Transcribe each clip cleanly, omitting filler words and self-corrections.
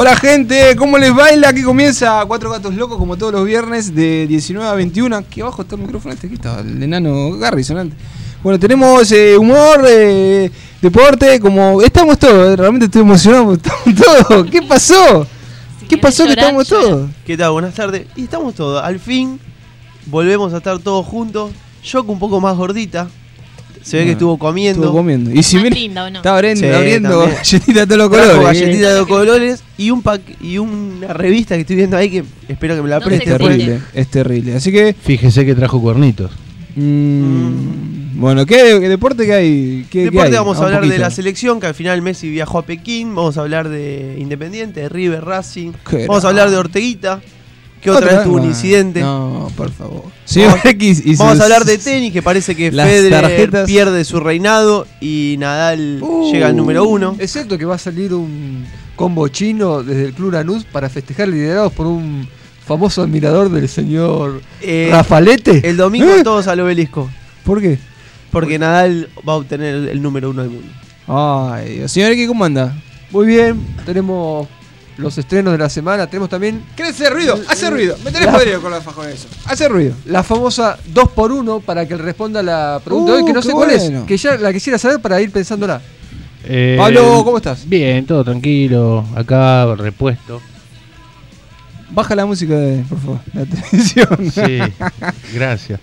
Hola gente, ¿cómo les baila? Aquí comienza Cuatro Gatos Locos como todos los viernes de 19 a 21. Aquí abajo está el micrófono aquí está el enano Garrison antes. Bueno, tenemos humor, deporte, como estamos todos, realmente estoy emocionado, estamos todos. ¿Qué pasó? ¿Qué pasó que estamos todos? ¿Qué tal? Buenas tardes. Y estamos todos, al fin volvemos a estar todos juntos. Yoko un poco más gordita. Se ve que estuvo comiendo. Y si más linda, ¿o no? Está abriendo también. galletitas de todos los colores. Galletitas de los colores y una revista que estoy viendo ahí que espero que me la No preste. Es terrible. Así que fíjese que trajo cuernitos. Bueno, ¿qué deporte que hay? Deporte hay? vamos a Un hablar poquito. de la selección, que al final Messi viajó a Pekín. Vamos a hablar de Independiente, de River, Racing. Vamos a hablar de Orteguita, que otra vez tuvo un incidente. No, por favor. Señor X y Vamos a hablar de tenis, que parece que las Federer tarjetas. pierde su reinado y Nadal llega al número 1. Es cierto que va a salir un combo chino desde el Club Lanús para festejar liderados por un famoso admirador del señor Rafalete. El domingo todos al obelisco. ¿Por qué? Porque Nadal va a obtener el número 1 del mundo. Ay, Dios. Señor X, ¿cómo anda? Muy bien, tenemos los estrenos de la semana. Tenemos también ¿Qué hace ruido? Hace ruido. Me tenés podrido con los fajones eso. Hace ruido. la famosa 2x1 para que él responda la pregunta de hoy, que no qué sé cuál bueno. es, que ya la quisiera saber para ir pensándola. Pablo, ¿cómo estás? Bien, todo tranquilo. Acá repuesto. Baja la música, por favor, la televisión. Sí, gracias.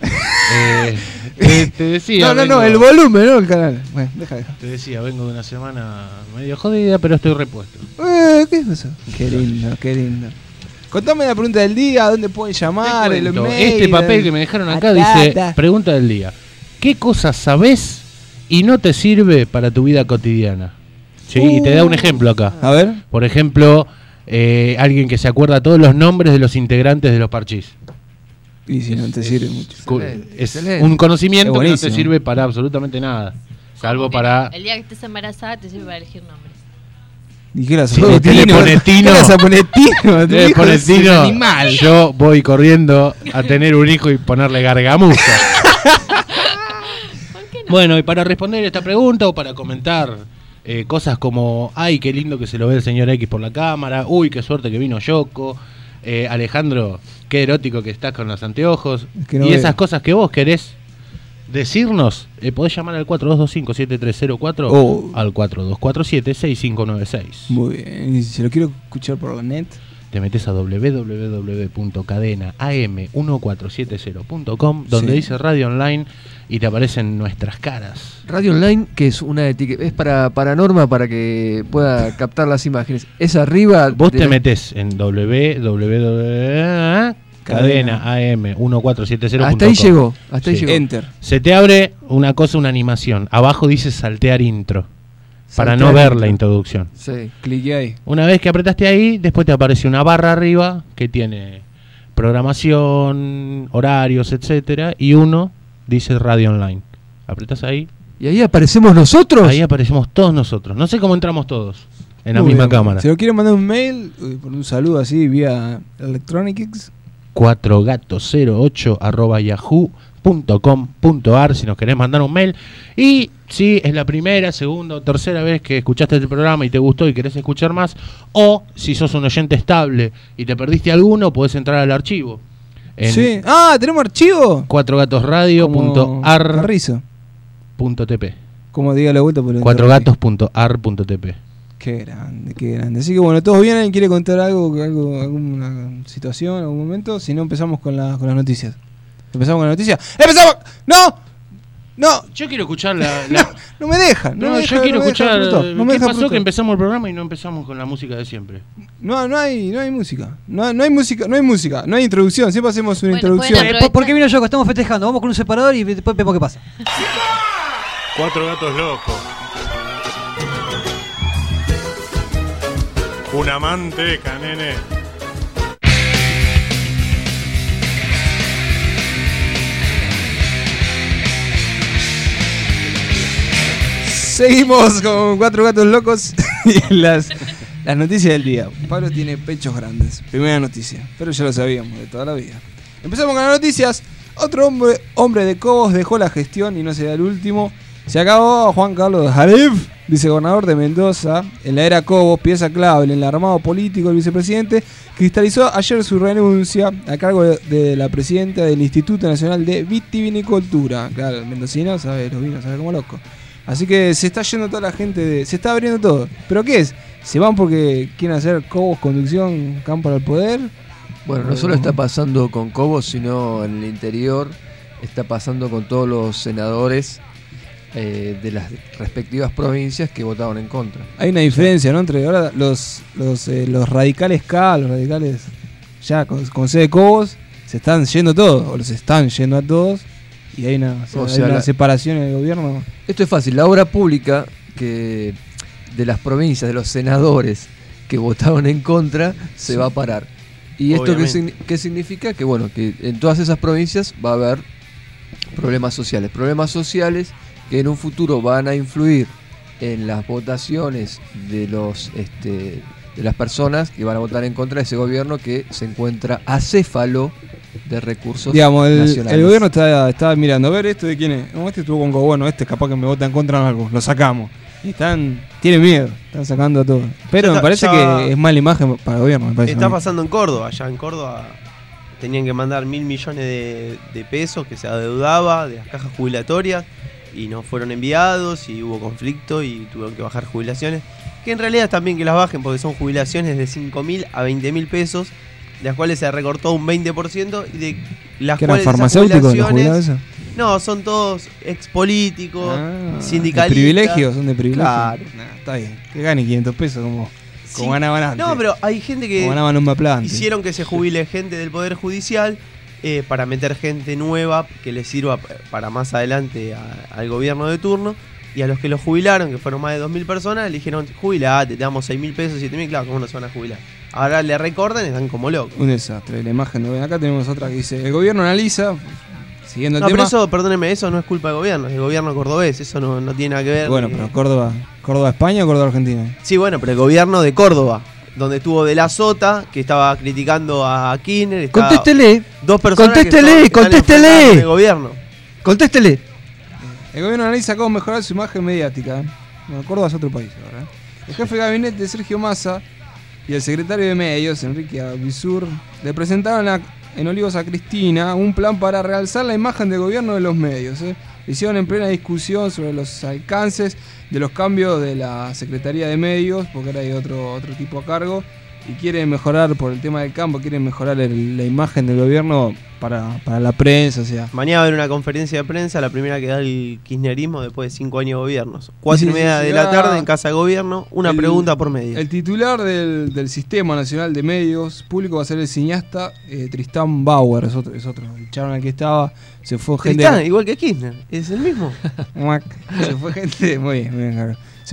Te decía. No, el volumen, no el canal. Bueno, deja. Te decía, vengo de una semana medio jodida, pero estoy repuesto. ¿Qué pasó? Qué lindo. Contame la pregunta del día, ¿dónde pueden llamar? El Cuento, mail, este papel que me dejaron acá dice, pregunta del día. ¿Qué cosas sabés y no te sirve para tu vida cotidiana? Sí, y te da un ejemplo acá. A ver. Por ejemplo, alguien que se acuerda todos los nombres de los integrantes de los Parchís. Y si no te sirve mucho. Es excelente. un conocimiento Es que no te buenísimo. sirve para absolutamente nada. Salvo para... El día que estés embarazada te sirve para elegir nombres. ¿Y qué le vas a Sí, poner? ¿qué le pone Tino? ¿Qué le vas a poner Tino? Tu hijo Por el es un Tino, animal. yo voy corriendo a tener un hijo y ponerle Gargamusa. ¿Por qué no? Bueno, y para responder esta pregunta o para comentar cosas como, ay, qué lindo que se lo ve el señor X por la cámara, uy, qué suerte que vino Yoko, Alejandro, qué erótico que estás con los anteojos, Es que no y veo. esas cosas que vos querés decirnos, podés llamar al 4225-7304 Oh. al 4247-6596. Muy bien. Y si lo quiero escuchar por la net. Te metes a www.cadenaam1470.com donde Sí. dice Radio Online y te aparecen nuestras caras. Radio Online, que es una etiqueta, es para Norma, para que pueda captar las imágenes. Es arriba. Vos de te la- metes en www.cadenaam1470.com. Hasta ahí llegó. Hasta ahí Sí. llegó. Enter. Se te abre una animación. Abajo dice saltear intro. Para Saltear no ver intro. la introducción. Sí. Clique ahí. Una vez que apretaste ahí, después te aparece una barra arriba que tiene programación, horarios, etcétera, y uno dice Radio Online. Apretas ahí, Y ahí aparecemos nosotros. ahí aparecemos todos nosotros. No sé cómo entramos todos en la Muy misma bien. cámara. Si lo quieren mandar un mail, por un saludo así vía Electronics. 4gatos08@yahoo.com.ar si nos querés mandar un mail. Y si es la primera, segunda o tercera vez que escuchaste este programa y te gustó y querés escuchar más, o si sos un oyente estable y te perdiste alguno, podés entrar al archivo en Sí. ¿Tenemos archivo? cuatrogatosradio.ar.tp. Carrizo. Como diga la vuelta por el cuatrogatos.ar.tp. Qué grande. Así que bueno, ¿todos bien? ¿Alguien quiere contar alguna situación, algún momento? Si no, empezamos con las noticias. ¿Empezamos con las noticias? ¡Empezamos! ¡No! Yo quiero escuchar la... No me dejan. yo quiero escuchar... ¿Qué pasó Fruto. que empezamos el programa y no empezamos con la música de siempre? No hay música. No hay música. No hay introducción. Siempre hacemos una Bueno, introducción. pueden aprovechar. ¿Por qué vino Yoko? Estamos festejando. Vamos con un separador y después vemos qué pasa. Cuatro gatos locos. Una manteca, nene. Seguimos con Cuatro Gatos Locos y las noticias del día. Pablo tiene pechos grandes. Primera noticia. Pero ya lo sabíamos de toda la vida. Empezamos con las noticias. Otro hombre de Cobos dejó la gestión y no será el último. Se acabó Juan Carlos Jalif, vicegobernador de Mendoza. En la era Cobos, pieza clave en el armado político del vicepresidente, cristalizó ayer su renuncia a cargo de la presidenta del Instituto Nacional de Vitivinicultura. Claro, el mendocino sabe los vinos, sabe como loco. Así que se está yendo toda la gente, se está abriendo todo. ¿Pero qué es? ¿Se van porque quieren hacer Cobos Conducción, Campo al Poder? Bueno, no solo está pasando con Cobos, sino en el interior está pasando con todos los senadores de las respectivas provincias que votaron en contra. Hay una diferencia, ¿no? Entre ahora los radicales K, los radicales ya con sede de Cobos, se están yendo todos, o los están yendo a todos, y hay una separación en el gobierno. Esto es fácil, la obra pública que de las provincias, de los senadores que votaron en contra, se va a parar. ¿Y esto qué significa? Que bueno, que en todas esas provincias va a haber problemas sociales que en un futuro van a influir en las votaciones de las personas que van a votar en contra de ese gobierno que se encuentra acéfalo de recursos nacionales. El gobierno está mirando, a ver, ¿esto de quién es? No, este estuvo con bueno, este capaz que me vota en contra de algo, lo sacamos. Y tienen miedo, están sacando a todo. Pero me parece que es mala imagen para el gobierno. Me parece está pasando en Córdoba. Allá en Córdoba tenían que mandar 1.000 millones de pesos que se adeudaba de las cajas jubilatorias y no fueron enviados y hubo conflicto y tuvieron que bajar jubilaciones. Que en realidad es también que las bajen porque son jubilaciones de 5.000 a 20.000 pesos, de las cuales se recortó un 20% y de las ¿Que cuales eran farmacéuticos los jubilados? No, son todos expolíticos, sindicalistas. ¿De privilegios? ¿Son de privilegios? Claro. Está bien, que gane 500 pesos como ganaban antes. No, pero hay gente que hicieron que se jubile gente del Poder Judicial para meter gente nueva que le sirva para más adelante al gobierno de turno. Y a los que los jubilaron, que fueron más de 2.000 personas, le dijeron, jubilate, te damos 6.000 pesos, 7.000, claro, ¿cómo no se van a jubilar? Ahora le recortan y están como locos. Un desastre, la imagen de acá tenemos otra que dice, el gobierno analiza, siguiendo el tema... pero eso, perdónenme, eso no es culpa del gobierno, es el gobierno cordobés, eso no tiene nada que ver. Bueno, pero ¿Córdoba España o Córdoba Argentina? Sí, bueno, pero el gobierno de Córdoba, donde estuvo De la Sota, que estaba criticando a Kirchner. Contéstele. Dos personas contéstele. El gobierno. Contéstele. El gobierno analiza cómo mejorar su imagen mediática. Bueno, Córdoba es otro país ahora. El jefe de gabinete, Sergio Massa, y el secretario de Medios, Enrique Abisur, le presentaron en Olivos a Cristina un plan para realzar la imagen del gobierno de los medios. Hicieron en plena discusión sobre los alcances de los cambios de la Secretaría de Medios, porque ahora hay otro tipo a cargo, y quieren mejorar, por el tema del campo, quieren mejorar la imagen del gobierno para la prensa. O sea. Mañana va a haber una conferencia de prensa, la primera que da el kirchnerismo después de 5 años de gobiernos. 4:30 de la tarde en Casa de Gobierno, una pregunta por medio. El titular del Sistema Nacional de Medios Públicos va a ser el cineasta Tristán Bauer, es otro. El chabón al que estaba, se fue gente... Tristán, igual que Kirchner, es el mismo. Se fue gente, muy bien, claro. Se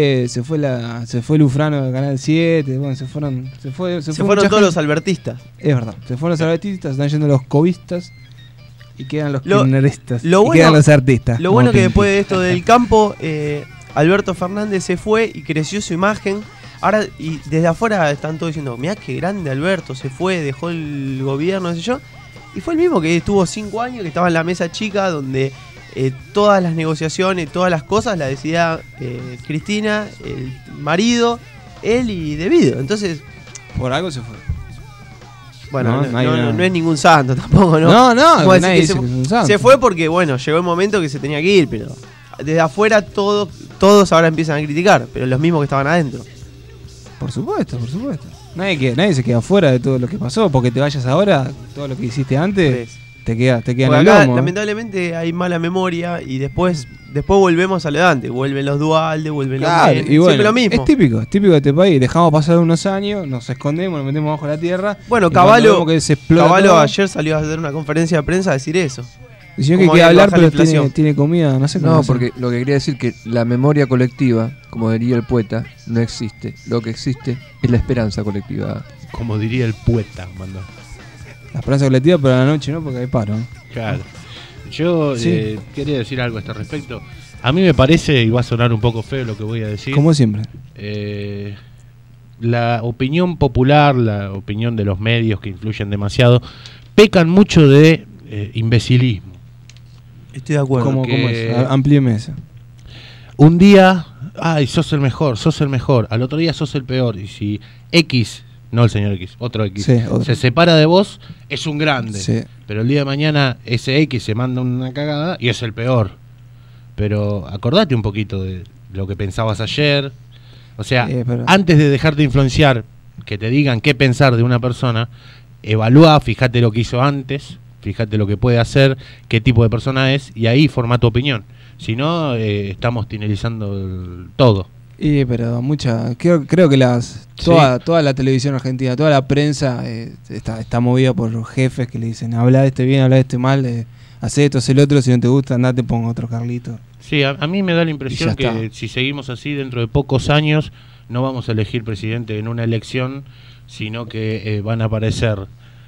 fue Lufrano del Canal 7, bueno, se fueron todos los albertistas. Es verdad, se fueron los albertistas, están yendo los covistas y quedan los kirchneristas y quedan los artistas. Lo bueno que después de esto del campo, Alberto Fernández se fue y creció su imagen. Ahora, y desde afuera están todos diciendo, mirá qué grande Alberto, se fue, dejó el gobierno, no sé yo. Y fue el mismo que estuvo 5 años, que estaba en la mesa chica donde... todas las negociaciones, todas las cosas las decidía Cristina, el marido, él y Debido. Entonces, por algo se fue. Bueno, no es ningún santo tampoco, ¿no? No, nadie dice que es un santo. Se fue porque, bueno, llegó el momento que se tenía que ir, pero desde afuera todos ahora empiezan a criticar, pero los mismos que estaban adentro. Por supuesto. Nadie se queda fuera de todo lo que pasó, porque te vayas ahora, todo lo que hiciste antes... Te queda en el lomo. Lamentablemente hay mala memoria y después volvemos a lo de antes. Vuelven los Dualde, vuelven los nenes, y bueno, siempre lo mismo. Es típico de este país. Dejamos pasar unos años, nos escondemos, nos metemos bajo la tierra. Bueno, Cavallo ayer salió a hacer una conferencia de prensa a decir eso. Diciendo que quiere hablar, pero tiene comida, no sé cómo. No, porque lo que quería decir que la memoria colectiva, como diría el poeta, no existe. Lo que existe es la esperanza colectiva. Como diría el poeta, mandó. La esperanza colectiva, pero a la noche no, porque hay paro. Claro. Yo quería decir algo a este respecto. A mí me parece, y va a sonar un poco feo lo que voy a decir. Como siempre. La opinión popular, la opinión de los medios que influyen demasiado, pecan mucho de imbecilismo. Estoy de acuerdo. ¿Cómo es? Amplíeme eso. un día, ay, sos el mejor, al otro día sos el peor. Y si X, no el señor X, otro X, Sí, otro. se separa de vos, es un grande. Sí. Pero el día de mañana ese X se manda una cagada y es el peor. Pero acordate un poquito de lo que pensabas ayer. O sea, pero- antes de dejarte influenciar, que te digan qué pensar de una persona, evalúa, fíjate lo que hizo antes, fíjate lo que puede hacer, qué tipo de persona es, y ahí forma tu opinión. Si no, estamos tinelizando todo. Pero creo que toda la televisión argentina, toda la prensa está movida por jefes que le dicen habla de este bien, habla de este mal, hacé esto, hacé el otro, si no te gusta andate, pongo otro Carlito. Sí, a mí me da la Y impresión ya que está. si seguimos así, dentro de pocos años no vamos a elegir presidente en una elección, sino que van a aparecer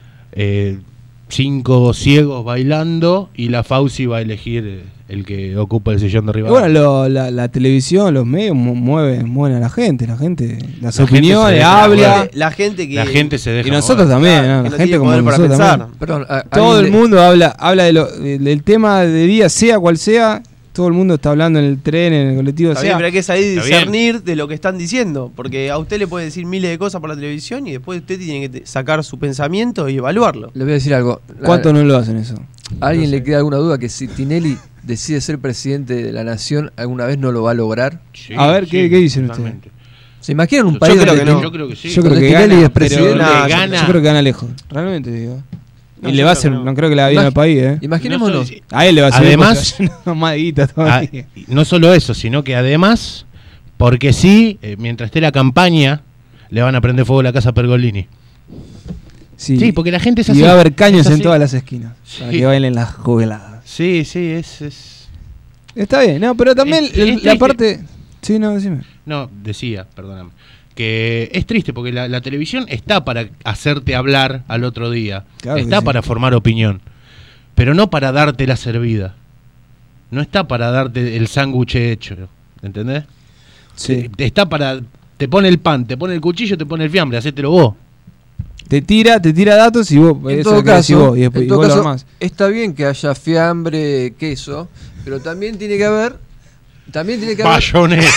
5 ciegos bailando y la Fauci va a elegir el que ocupa el sillón de arriba. Bueno, la televisión, los medios mueven a la gente, las se opiniones, deja habla. mover. La gente que... La gente se deja Y nosotros mover. también, Claro, ¿no? que La no gente tiene como poder para nosotros pensar. también. Perdón, Todo el alguien mundo habla del tema de día, sea cual sea, todo el mundo está hablando en el tren, en el colectivo, Está sea. bien, pero hay que saber Está discernir de lo que están diciendo, porque a usted le puede decir miles de cosas por la televisión y después usted tiene que sacar su pensamiento y evaluarlo. le voy a decir algo. ¿Cuánto no lo hacen eso? ¿A alguien No sé. le queda alguna duda que si Tinelli decide ser presidente de la nación, alguna vez no lo va a lograr? Sí, A ver, ¿qué dicen totalmente. ¿Se imaginan un Yo país creo donde que no. Yo creo que sí. Yo creo Donde que Tinelli gana, es presidente. pero Nah, gana. yo creo que gana lejos. Realmente digo. No, Y le yo va a creo hacer, que no. no creo que le va bien al país, Imaginémonos. A él le va a hacer Además- más de guita todavía. No solo eso, sino que además, porque sí, mientras esté la campaña, le van a prender fuego la casa a Pergolini. Sí, porque la gente es así. Y va a haber caños Es en así. todas las esquinas. Para Sí. que bailen las juguladas. Sí, es... Está bien, no, pero también Es triste. la parte. Sí, no, decime. No, decía, perdóname, que es triste porque la televisión está para hacerte hablar al otro día, Claro que está sí. para formar opinión, pero no para darte la servida, no está para darte el sándwich hecho, ¿entendés? Sí. Está para, te pone el pan, te pone el cuchillo, te pone el fiambre, hacételo vos. Te tira datos y vos. En eso todo es lo que decís caso, vos, y después en y todo vos lo caso, armás. está bien que haya fiambre, queso, pero también tiene que haber. Bayonesa.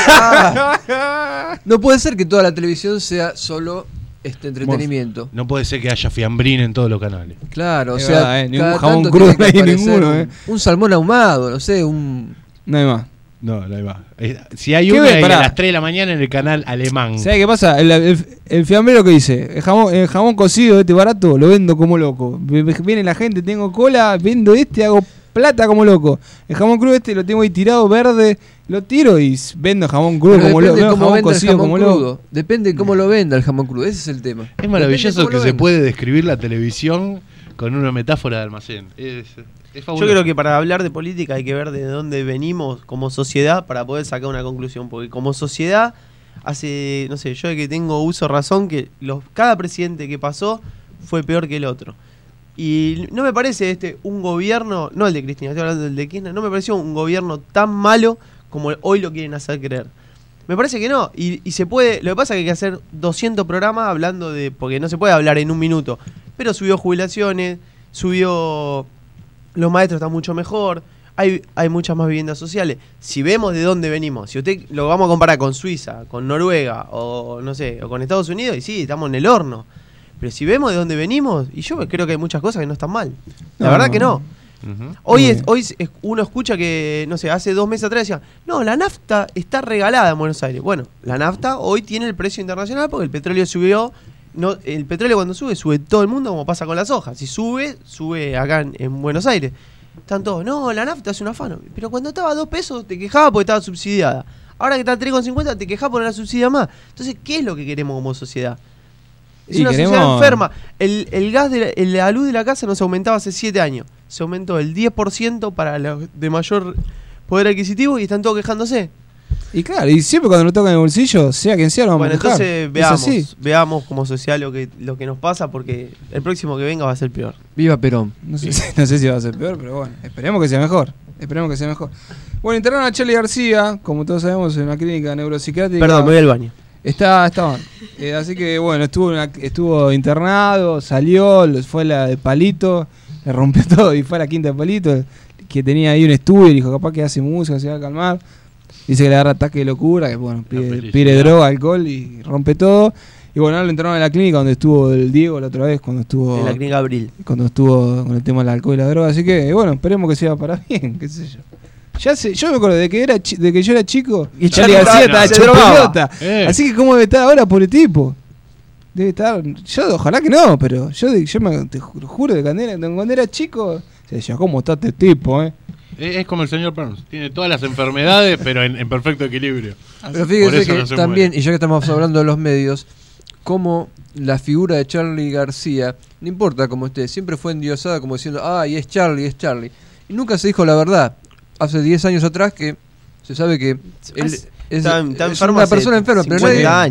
No puede ser que toda la televisión sea solo entretenimiento. No puede ser que haya fiambrín en todos los canales. Claro, o Es sea, verdad, ningún cada jamón tanto crudo tiene que no hay aparecer ninguno, un salmón ahumado, no sé, un... No hay más. No, no hay más. Si hay ¿Qué una, ves? hay a Pará. las 3 de la mañana en el canal alemán. ¿Sabes qué pasa? El fiambrero que dice, el jamón cocido este barato lo vendo como loco. Viene la gente, tengo cola, vendo hago plata como loco. El jamón crudo lo tengo ahí tirado verde, lo tiro y vendo jamón crudo Pero como depende loco. cómo Jamón venda el cocido jamón como crudo. loco. Depende cómo lo venda el jamón crudo, ese es el tema. Es maravilloso Depende que cómo se lo puede describir la televisión con una metáfora de almacén. Es Yo fabuloso. creo que para hablar de política hay que ver de dónde venimos como sociedad para poder sacar una conclusión. Porque como sociedad, hace, no sé, yo de que tengo uso razón, que cada presidente que pasó fue peor que el otro. Y no me parece un gobierno, no el de Cristina, estoy hablando del de Kirchner, no me pareció un gobierno tan malo como hoy lo quieren hacer creer. Me parece que no, y se puede, lo que pasa es que hay que hacer 200 programas hablando de, porque no se puede hablar en un minuto, pero subió jubilaciones, subió, los maestros están mucho mejor, hay muchas más viviendas sociales. Si vemos de dónde venimos, si usted lo vamos a comparar con Suiza, con Noruega, o no sé, o con Estados Unidos, y sí, estamos en el horno. Pero si vemos de dónde venimos, y yo creo que hay muchas cosas que no están mal. La No, verdad no. que no. Ujú. Hoy uno escucha que, no sé, hace 2 meses atrás decían, no, la nafta está regalada en Buenos Aires. Bueno, la nafta hoy tiene el precio internacional porque el petróleo subió. No, el petróleo cuando sube todo el mundo como pasa con las hojas. Si sube acá en Buenos Aires. Están todos, no, la nafta es un afano. Pero cuando estaba a 2 pesos te quejaba porque estaba subsidiada. Ahora que está a 3,50 te quejaba por la subsidia más. Entonces, ¿qué es lo que queremos como sociedad? Es Y una queremos- sociedad enferma. El gas la luz de la casa nos aumentaba hace 7 años. Se aumentó el 10% para los de mayor poder adquisitivo y están todos quejándose. Y claro, y siempre cuando nos toca en el bolsillo, sea quien sea, lo vamos Bueno, a quejar. entonces Es así. veamos como social lo que nos pasa porque el próximo que venga va a ser peor. Viva Perón. No sé si va a ser peor, pero bueno, esperemos que sea mejor. Esperemos que sea mejor. Bueno, internaron a Charlie García, como todos sabemos, en una clínica neuropsiquiátrica. Perdón, me voy al baño. Está mal. Así que bueno, estuvo internado, salió, fue la de Palito, le rompió todo y fue a la quinta de Palito, que tenía ahí un estudio y dijo, capaz que hace música, se va a calmar. Dice que le agarra ataque de locura, que bueno, pide droga, alcohol y rompe todo. Y bueno, ahora lo entraron a la clínica donde estuvo el Diego la otra vez, cuando estuvo... En la clínica Abril. Cuando estuvo con el tema del alcohol y la droga. Así que bueno, esperemos que sea para bien, qué sé yo. Ya sé, yo me acuerdo de que yo era chico y Charly García estaba se hecho drogaba. pelota. Así que cómo debe estar ahora por el tipo. Debe estar, yo ojalá que no, pero yo te juro de cuando era chico, se decía, ¿cómo está este tipo, Es como el señor Burns, tiene todas las enfermedades, pero en perfecto equilibrio. Pero fíjese que no se también, muere. y ya que estamos hablando de los medios, como la figura de Charly García, no importa cómo esté, siempre fue endiosada como diciendo, y es Charly, es Charly. Y nunca se dijo la verdad. Hace 10 años atrás que se sabe que él es una persona enferma, pero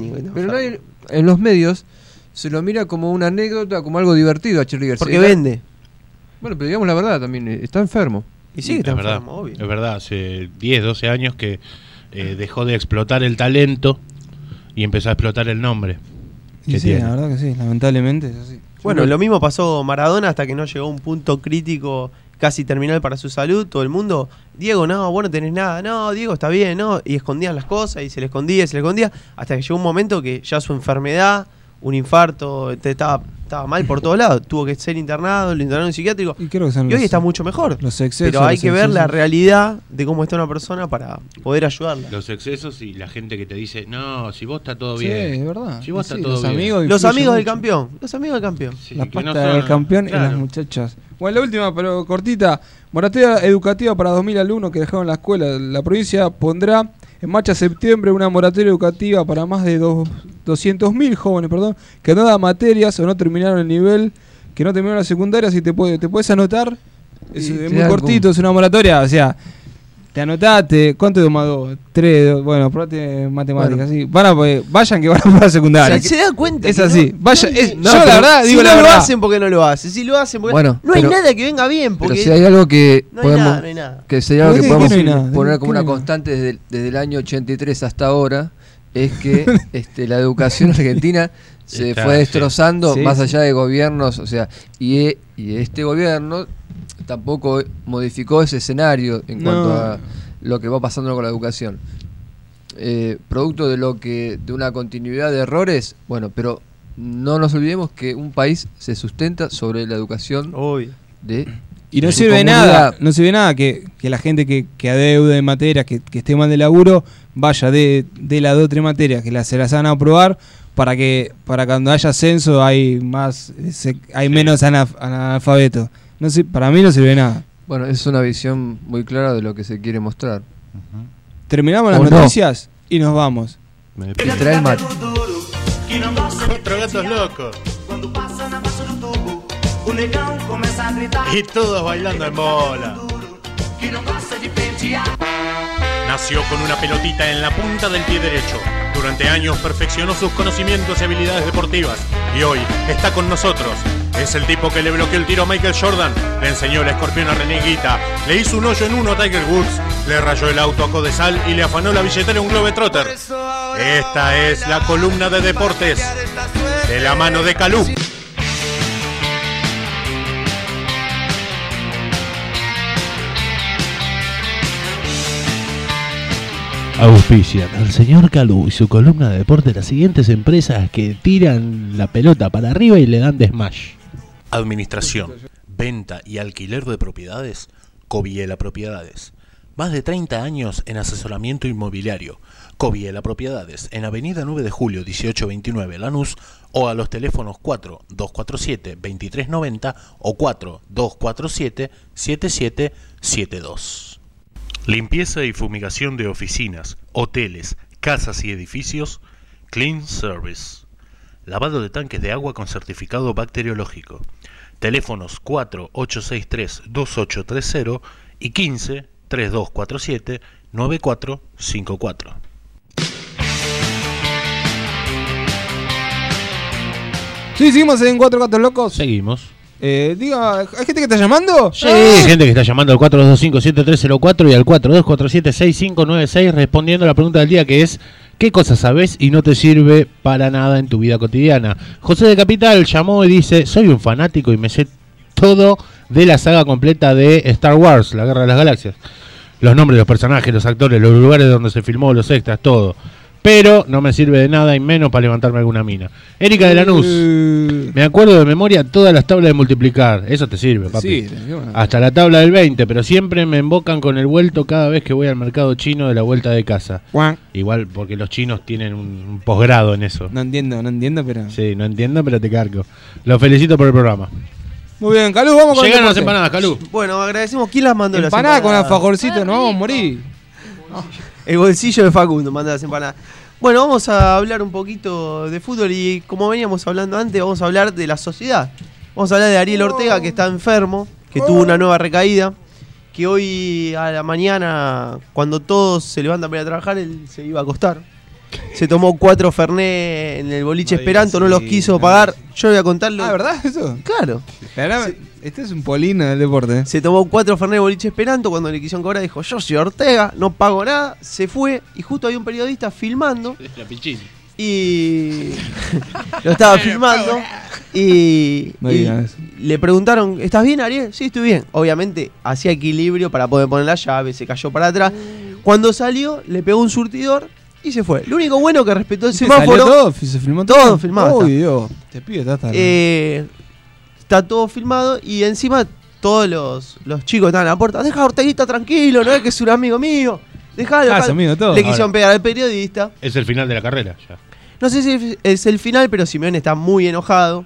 nadie en los medios se lo mira como una anécdota, como algo divertido a Charly García. Porque vende. Bueno, pero digamos la verdad también, está enfermo. Y sí que está enfermo, obvio. Es verdad, hace 10, 12 años que dejó de explotar el talento y empezó a explotar el nombre. Y sí, la verdad que sí, lamentablemente es así. Bueno, lo mismo pasó Maradona hasta que no llegó a un punto crítico casi terminal para su salud. Todo el mundo, Diego, no, vos no tenés nada, no, Diego está bien, no. Y escondían las cosas y se le escondía, hasta que llegó un momento que ya su enfermedad, un infarto, estaba mal por todos lados. Tuvo que ser internado, lo internaron en psiquiátrico. Y hoy está mucho mejor. Los excesos, pero hay que ver la realidad de cómo está una persona para poder ayudarla. Los excesos y la gente que te dice, no, si vos está todo Sí, bien. es verdad. Si vos está Sí, todo los bien. amigos Los amigos del mucho. campeón. Los amigos del campeón. Sí, La que pasta no son- del campeón y claro. las muchachas. Bueno, la última, pero cortita. Moratoria educativa para 2000 alumnos que dejaron la escuela. La provincia pondrá en marcha septiembre una moratoria educativa para más de 200.000 jóvenes, que no dan materias o no terminaron el nivel, que no terminaron la secundaria. Si te puedes anotar, es muy cortito, es una moratoria, o sea, te anotaste, ¿cuánto de más 2? 3, bueno, probate matemáticas, sí. Vayan que van a para la secundaria. Se da cuenta. Es que así, no- vaya, no- yo no, la pero verdad si digo no la lo verdad. hacen porque no lo hacen. Si lo hacen porque Bueno, no hay pero- nada que venga bien. Pero Porque si hay algo que no hay podemos, nada, no hay nada. que sería algo que ¿Por qué podemos no hay nada? poner ¿Por como qué una no hay constante desde el año 83 hasta ahora, es que la educación argentina se Está, fue destrozando sí. más Sí, allá de gobiernos, o sea, y este gobierno tampoco modificó ese escenario en cuanto a lo que va pasando con la educación. Producto de una continuidad de errores, bueno, pero no nos olvidemos que un país se sustenta sobre la educación Obvio. Y no de su sirve comunidad. nada que la gente que adeude de materias, que esté mal de laburo, vaya de las 2 o 3 materias que se las van a aprobar para cuando haya censo hay menos analfabetos. No sé, para mí no sirve de nada. Bueno, es una visión muy clara de lo que se quiere mostrar. Terminamos las ¿O no? noticias y nos vamos. Me Y trae el mate. 4 gatos locos. Y todos bailando en bola. Nació con una pelotita en la punta del pie derecho. Durante años perfeccionó sus conocimientos y habilidades deportivas. Y hoy está con nosotros. Es el tipo que le bloqueó el tiro a Michael Jordan, le enseñó la escorpión a René Guita, le hizo un hoyo en uno a Tiger Woods, le rayó el auto a Codesal y le afanó la billetera a un Globetrotter. Esta es la columna de deportes de la mano de Calú. Auspician al señor Calú y su columna de deporte las siguientes empresas que tiran la pelota para arriba y le dan de smash. Administración, venta y alquiler de propiedades, Coviela Propiedades. Más de 30 años en asesoramiento inmobiliario. Coviela Propiedades, en Avenida 9 de Julio 1829 Lanús, o a los teléfonos 4247-2390 o 4247-7772. Limpieza y fumigación de oficinas, hoteles, casas y edificios, Clean Service. Lavado de tanques de agua con certificado bacteriológico. Teléfonos 4863-2830 y 15-3247-9454. Sí, seguimos en 4 Gatos Locos. Seguimos. Diga, ¿hay gente que está llamando? Sí, gente que está llamando al 4225-7304 y al 4247-6596 respondiendo a la pregunta del día, que es ¿qué cosas sabés y no te sirve para nada en tu vida cotidiana? José de Capital llamó y dice: soy un fanático y me sé todo de la saga completa de Star Wars, la Guerra de las Galaxias. los nombres de los personajes, los actores, los lugares donde se filmó, los extras, todo. Pero no me sirve de nada y menos para levantarme alguna mina. Erika de Lanús, me acuerdo de memoria todas las tablas de multiplicar. Eso te sirve, papi. Sí, hasta la tabla del 20, pero siempre me embocan con el vuelto cada vez que voy al mercado chino de la vuelta de casa. Igual porque los chinos tienen un posgrado en eso. No entiendo, pero... Sí, no entiendo, pero te cargo. Los felicito por el programa. Muy bien, Calú, vamos con Llegaron las empanadas, Calú. Bueno, agradecemos. ¿Quién las mandó? Empanada las con empanadas? alfajorcito, no vamos a morir. El bolsillo de Facundo manda las empanadas. Bueno, vamos a hablar un poquito de fútbol y como veníamos hablando antes, vamos a hablar de la sociedad. Vamos a hablar de Ariel Ortega, que está enfermo, que tuvo una nueva recaída, que hoy a la mañana, cuando todos se levantan para ir a trabajar, él se iba a acostar. Se tomó 4 Fernet en el boliche Esperanto, no los quiso pagar. Yo voy a contarlo. Ah, ¿verdad eso? Claro. Este es un polino del deporte. Se tomó 4 Fernet de boliche Esperanto. Cuando le quisieron cobrar, dijo: yo soy Ortega, no pago nada. Se fue y justo había un periodista filmando. La Pichini. Y lo estaba filmando. Y le preguntaron: ¿estás bien, Ariel? Sí, estoy bien. Obviamente hacía equilibrio para poder poner la llave, se cayó para atrás. Cuando salió, le pegó un surtidor y se fue. Lo único bueno que respetó el semáforo. ¿Todo? ¿Se filmó todo? Todo filmado. Uy, Dios, te pido, está todo filmado y encima todos los chicos que estaban en la puerta: deja a Orteguita tranquilo, no es que es un amigo mío. Dejalo. Es amigo de todos. Le quisieron pegar al periodista. Es el final de la carrera ya. No sé si es el final, pero Simeone está muy enojado.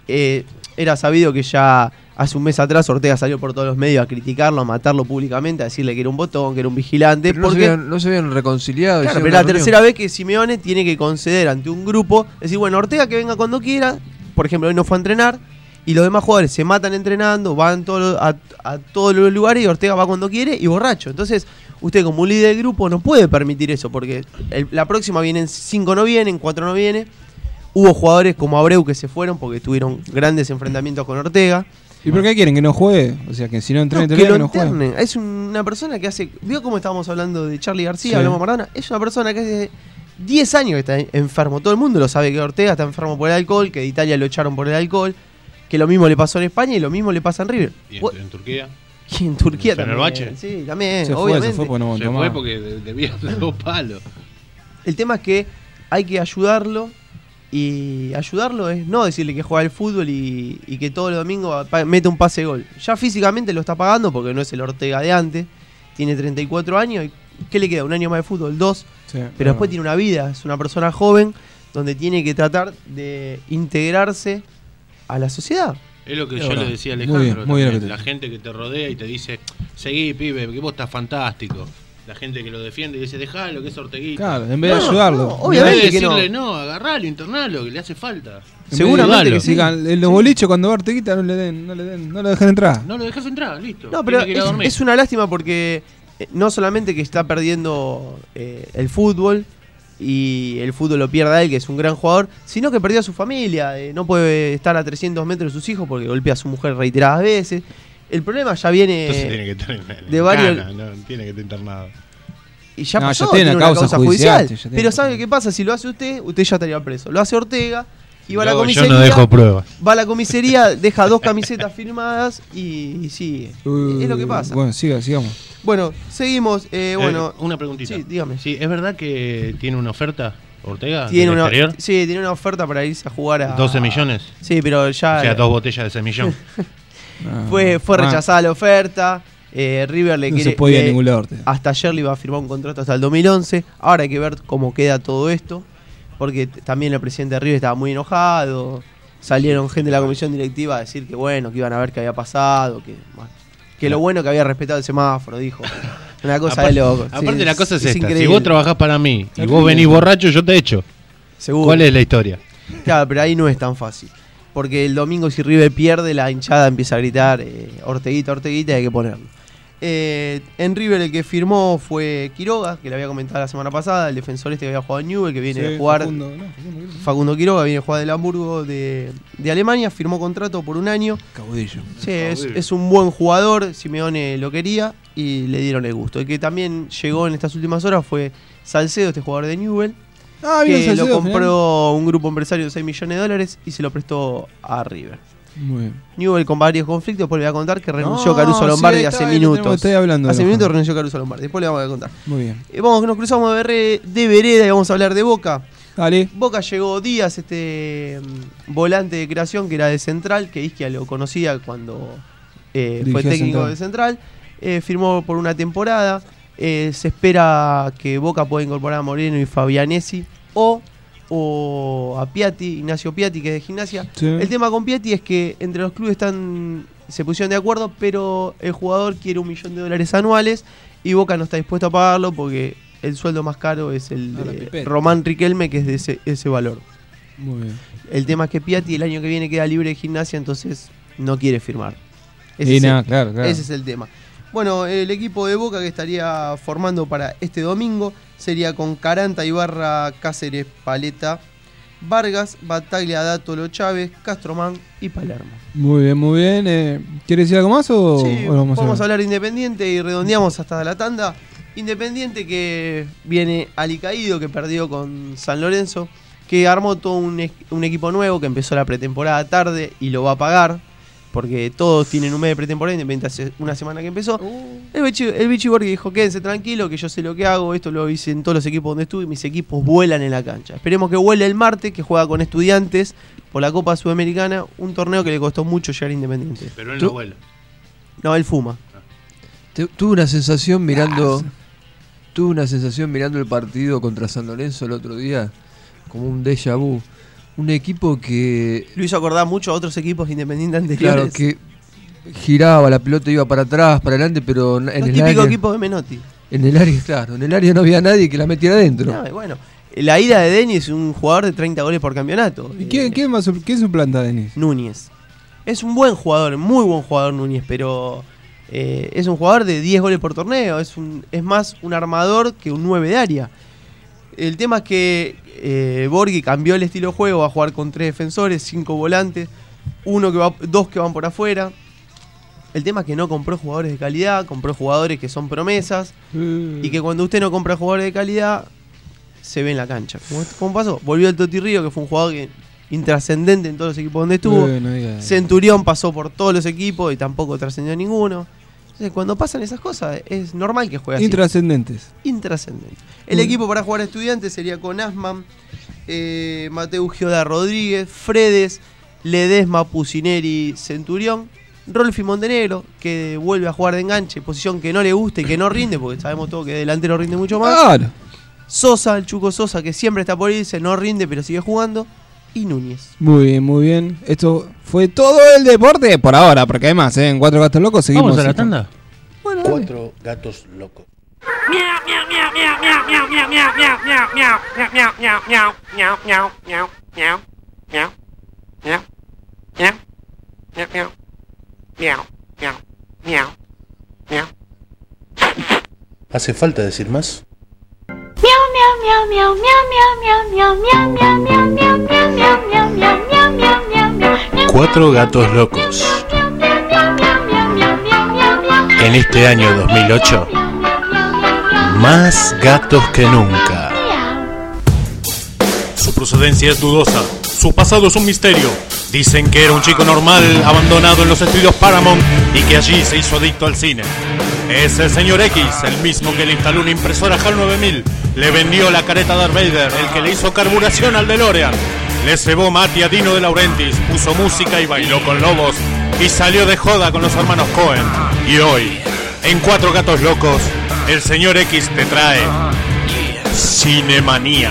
Era sabido que ya hace un mes atrás Ortega salió por todos los medios a criticarlo, a matarlo públicamente, a decirle que era un botón, que era un vigilante. Pero no se habían reconciliado. Claro, pero es la tercera vez que Simeone tiene que conceder ante un grupo, decir: bueno, Ortega que venga cuando quiera. Por ejemplo, hoy no fue a entrenar y los demás jugadores se matan entrenando, van a todos los lugares y Ortega va cuando quiere y borracho. Entonces, usted como un líder del grupo no puede permitir eso, porque la próxima vienen 5 no vienen, 4 no vienen. Hubo jugadores como Abreu que se fueron porque tuvieron grandes enfrentamientos con Ortega. ¿Y por qué quieren que no juegue? O sea, que si no entrene, que lo no juegue. internen. Es una persona que hace... ¿Vio cómo estábamos hablando de Charly García? Sí. Hablamos de Maradona. Es una persona que hace 10 años que está enfermo. Todo el mundo lo sabe, que Ortega está enfermo por el alcohol, que de Italia lo echaron por el alcohol, que lo mismo le pasó en España y lo mismo le pasa en River. ¿Y en Turquía? Y en Turquía también. ¿Fenerbahce? Sí, también, Se obviamente. fue porque debía hacer 2 palos. El tema es que hay que ayudarlo. Y ayudarlo es no decirle que juega al fútbol y que todos los domingos mete un pase de gol. Ya físicamente lo está pagando porque no es el Ortega de antes. Tiene 34 años. ¿Qué le queda? ¿Un año más de fútbol? 2. Sí, pero después tiene una vida. Es una persona joven donde tiene que tratar de integrarse a la sociedad. Es lo que Es yo verdad. le decía a Alejandro. Muy bien también. La gente que te rodea y te dice: seguí, pibe, que vos estás fantástico. La gente que lo defiende y dice: dejalo, que es Orteguita. Claro, en vez de ayudarlo. Obviamente en vez de que no. decirle no, agarralo, internalo, que le hace falta. Seguramente que sí. Digan, en los boliches cuando va Orteguita no lo dejan entrar. No lo dejas entrar, listo. No, pero Tiene que ir a dormir. es una lástima porque no solamente que está perdiendo el fútbol y el fútbol lo pierde a él, que es un gran jugador, sino que perdió a su familia. No puede estar a 300 metros de sus hijos porque golpea a su mujer reiteradas veces. El problema ya viene Entonces tiene que estar en de varios... no, tiene que estar internado. Y ya No, pasó, ya tiene tiene una una causa causa judicial. judicial, Pero ¿sabe qué pasa? Si lo hace usted ya estaría preso. Lo hace Ortega y va a la Luego comisaría. yo no dejo pruebas. Va a la comisaría, deja 2 camisetas firmadas y sigue. Es lo que pasa. Bueno, sigamos. Bueno, seguimos. Bueno, una preguntita. Sí, dígame. Sí, ¿es verdad que tiene una oferta Ortega Tiene del una, exterior? sí, tiene una oferta para irse a jugar a... 12 millones. Sí, pero ya... O sea, 2 botellas de ese millón. Fue rechazada la oferta. River le No quiere... se puede ir a ningún lado, Ortega. Hasta ayer le iba a firmar un contrato hasta el 2011. Ahora hay que ver cómo queda todo esto. Porque también el presidente de River estaba muy enojado. Salieron gente de la comisión directiva a decir que bueno, que iban a ver qué había pasado. Que lo bueno que había respetado el semáforo, dijo. Una cosa aparte, de loco. Aparte Sí, la cosa es esta. increíble. Si vos trabajás para mí y vos venís borracho, yo te echo. Seguro. ¿Cuál es la historia? Claro, pero ahí no es tan fácil. Porque el domingo si River pierde, la hinchada empieza a gritar Orteguita, Orteguita, y hay que ponerlo. En River el que firmó fue Quiroga, que le había comentado la semana pasada, el defensor que había jugado en Newell, que viene de jugar... Facundo Quiroga viene a jugar del Hamburgo de Alemania, firmó contrato por 1 año. Caudillo. Sí, es un buen jugador, Simeone lo quería y le dieron el gusto. El que también llegó en estas últimas horas fue Salcedo, este jugador de Newell. Bien Que Salcedo, lo compró un grupo empresario de $6 millones y se lo prestó a River. Muy bien. Newell con varios conflictos, después le voy a contar que renunció Caruso Lombardi hace minutos. Hace minutos renunció Caruso Lombardi, después le vamos a contar. Muy bien. Nos cruzamos de vereda y vamos a hablar de Boca. Dale. Boca llegó Díaz, volante de creación que era de Central, que Isquia lo conocía cuando fue técnico de Central. Firmó por una temporada. Se espera que Boca pueda incorporar a Moreno y Fabianesi o a Piatti, Ignacio Piatti, que es de Gimnasia. Sí. El tema con Piatti es que entre los clubes se pusieron de acuerdo, pero el jugador quiere $1 millón anuales y Boca no está dispuesto a pagarlo porque el sueldo más caro es el de Román Riquelme, que es de ese valor. Muy bien. El tema es que Piatti el año que viene queda libre de Gimnasia, entonces no quiere firmar. Claro. Ese es el tema. Bueno, el equipo de Boca que estaría formando para este domingo sería con Caranta, Ibarra, Cáceres, Paleta, Vargas, Bataglia, Dátolo, Chávez, Castromán y Palermo. Muy bien. ¿Quieres decir algo más o sí, vamos a hablar de Independiente y redondeamos hasta la tanda? Independiente que viene alicaído, que perdió con San Lorenzo, que armó todo un equipo nuevo, que empezó la pretemporada tarde y lo va a pagar, porque todos tienen un mes de pretemporada, Independiente hace una semana que empezó. El Vichy Borghi dijo, quédense tranquilo, que yo sé lo que hago, esto lo hice en todos los equipos donde estuve, mis equipos vuelan en la cancha. Esperemos que vuele el martes, que juega con Estudiantes por la Copa Sudamericana, un torneo que le costó mucho llegar a Independiente. Pero él no vuela. No, él fuma. Tuve una sensación mirando el partido contra San Lorenzo el otro día, como un déjà vu. Un equipo que lo hizo acordar mucho a otros equipos independientes anteriores. Claro, que giraba, la pelota iba para atrás, para adelante, pero en el típico área, equipo de Menotti. En el área no había nadie que la metiera adentro. No, bueno, la ida de Denis es un jugador de 30 goles por campeonato. ¿Y quién suplanta a Denis? Núñez. Es un buen jugador, muy buen jugador Núñez, pero es un jugador de 10 goles por torneo. Es más un armador que un 9 de área. El tema es que Borghi cambió el estilo de juego, va a jugar con 3 defensores, 5 volantes, 2 que van por afuera. El tema es que no compró jugadores de calidad, compró jugadores que son promesas, y que cuando usted no compra jugadores de calidad, se ve en la cancha. ¿Cómo pasó? Volvió el Toti Río, que fue un jugador intrascendente en todos los equipos donde estuvo. Centurión pasó por todos los equipos y tampoco trascendió ninguno. Entonces, cuando pasan esas cosas, es normal que juegue así. Intrascendentes. El equipo para jugar a Estudiantes sería con Asman, Mateu Gioda Rodríguez, Fredes, Ledesma, Pusineri, Centurión, Rolfi Montenegro, que vuelve a jugar de enganche, posición que no le gusta y que no rinde, porque sabemos todos que delantero rinde mucho más. Claro. Sosa, el Chuco Sosa, que siempre está por irse, no rinde, pero sigue jugando. Y Núñez. Muy bien. Esto fue todo el deporte por ahora, porque además, en 4 Gatos Locos seguimos. ¿Vamos a la tanda? Bueno, 4 Gatos Locos. ¿Hace falta decir más? 4 Gatos Locos. En este año 2008, más gatos que nunca. Su procedencia es dudosa, su pasado es un misterio. Dicen que era un chico normal, abandonado en los estudios Paramount y que allí se hizo adicto al cine. Es el señor X, el mismo que le instaló una impresora HAL 9000, le vendió la careta Darth Vader, el que le hizo carburación al DeLorean, le cebó mate a Dino De Laurentiis, puso música y bailó con lobos y salió de joda con los hermanos Cohen. Y hoy, en 4 Gatos Locos, el señor X te trae Cinemanía.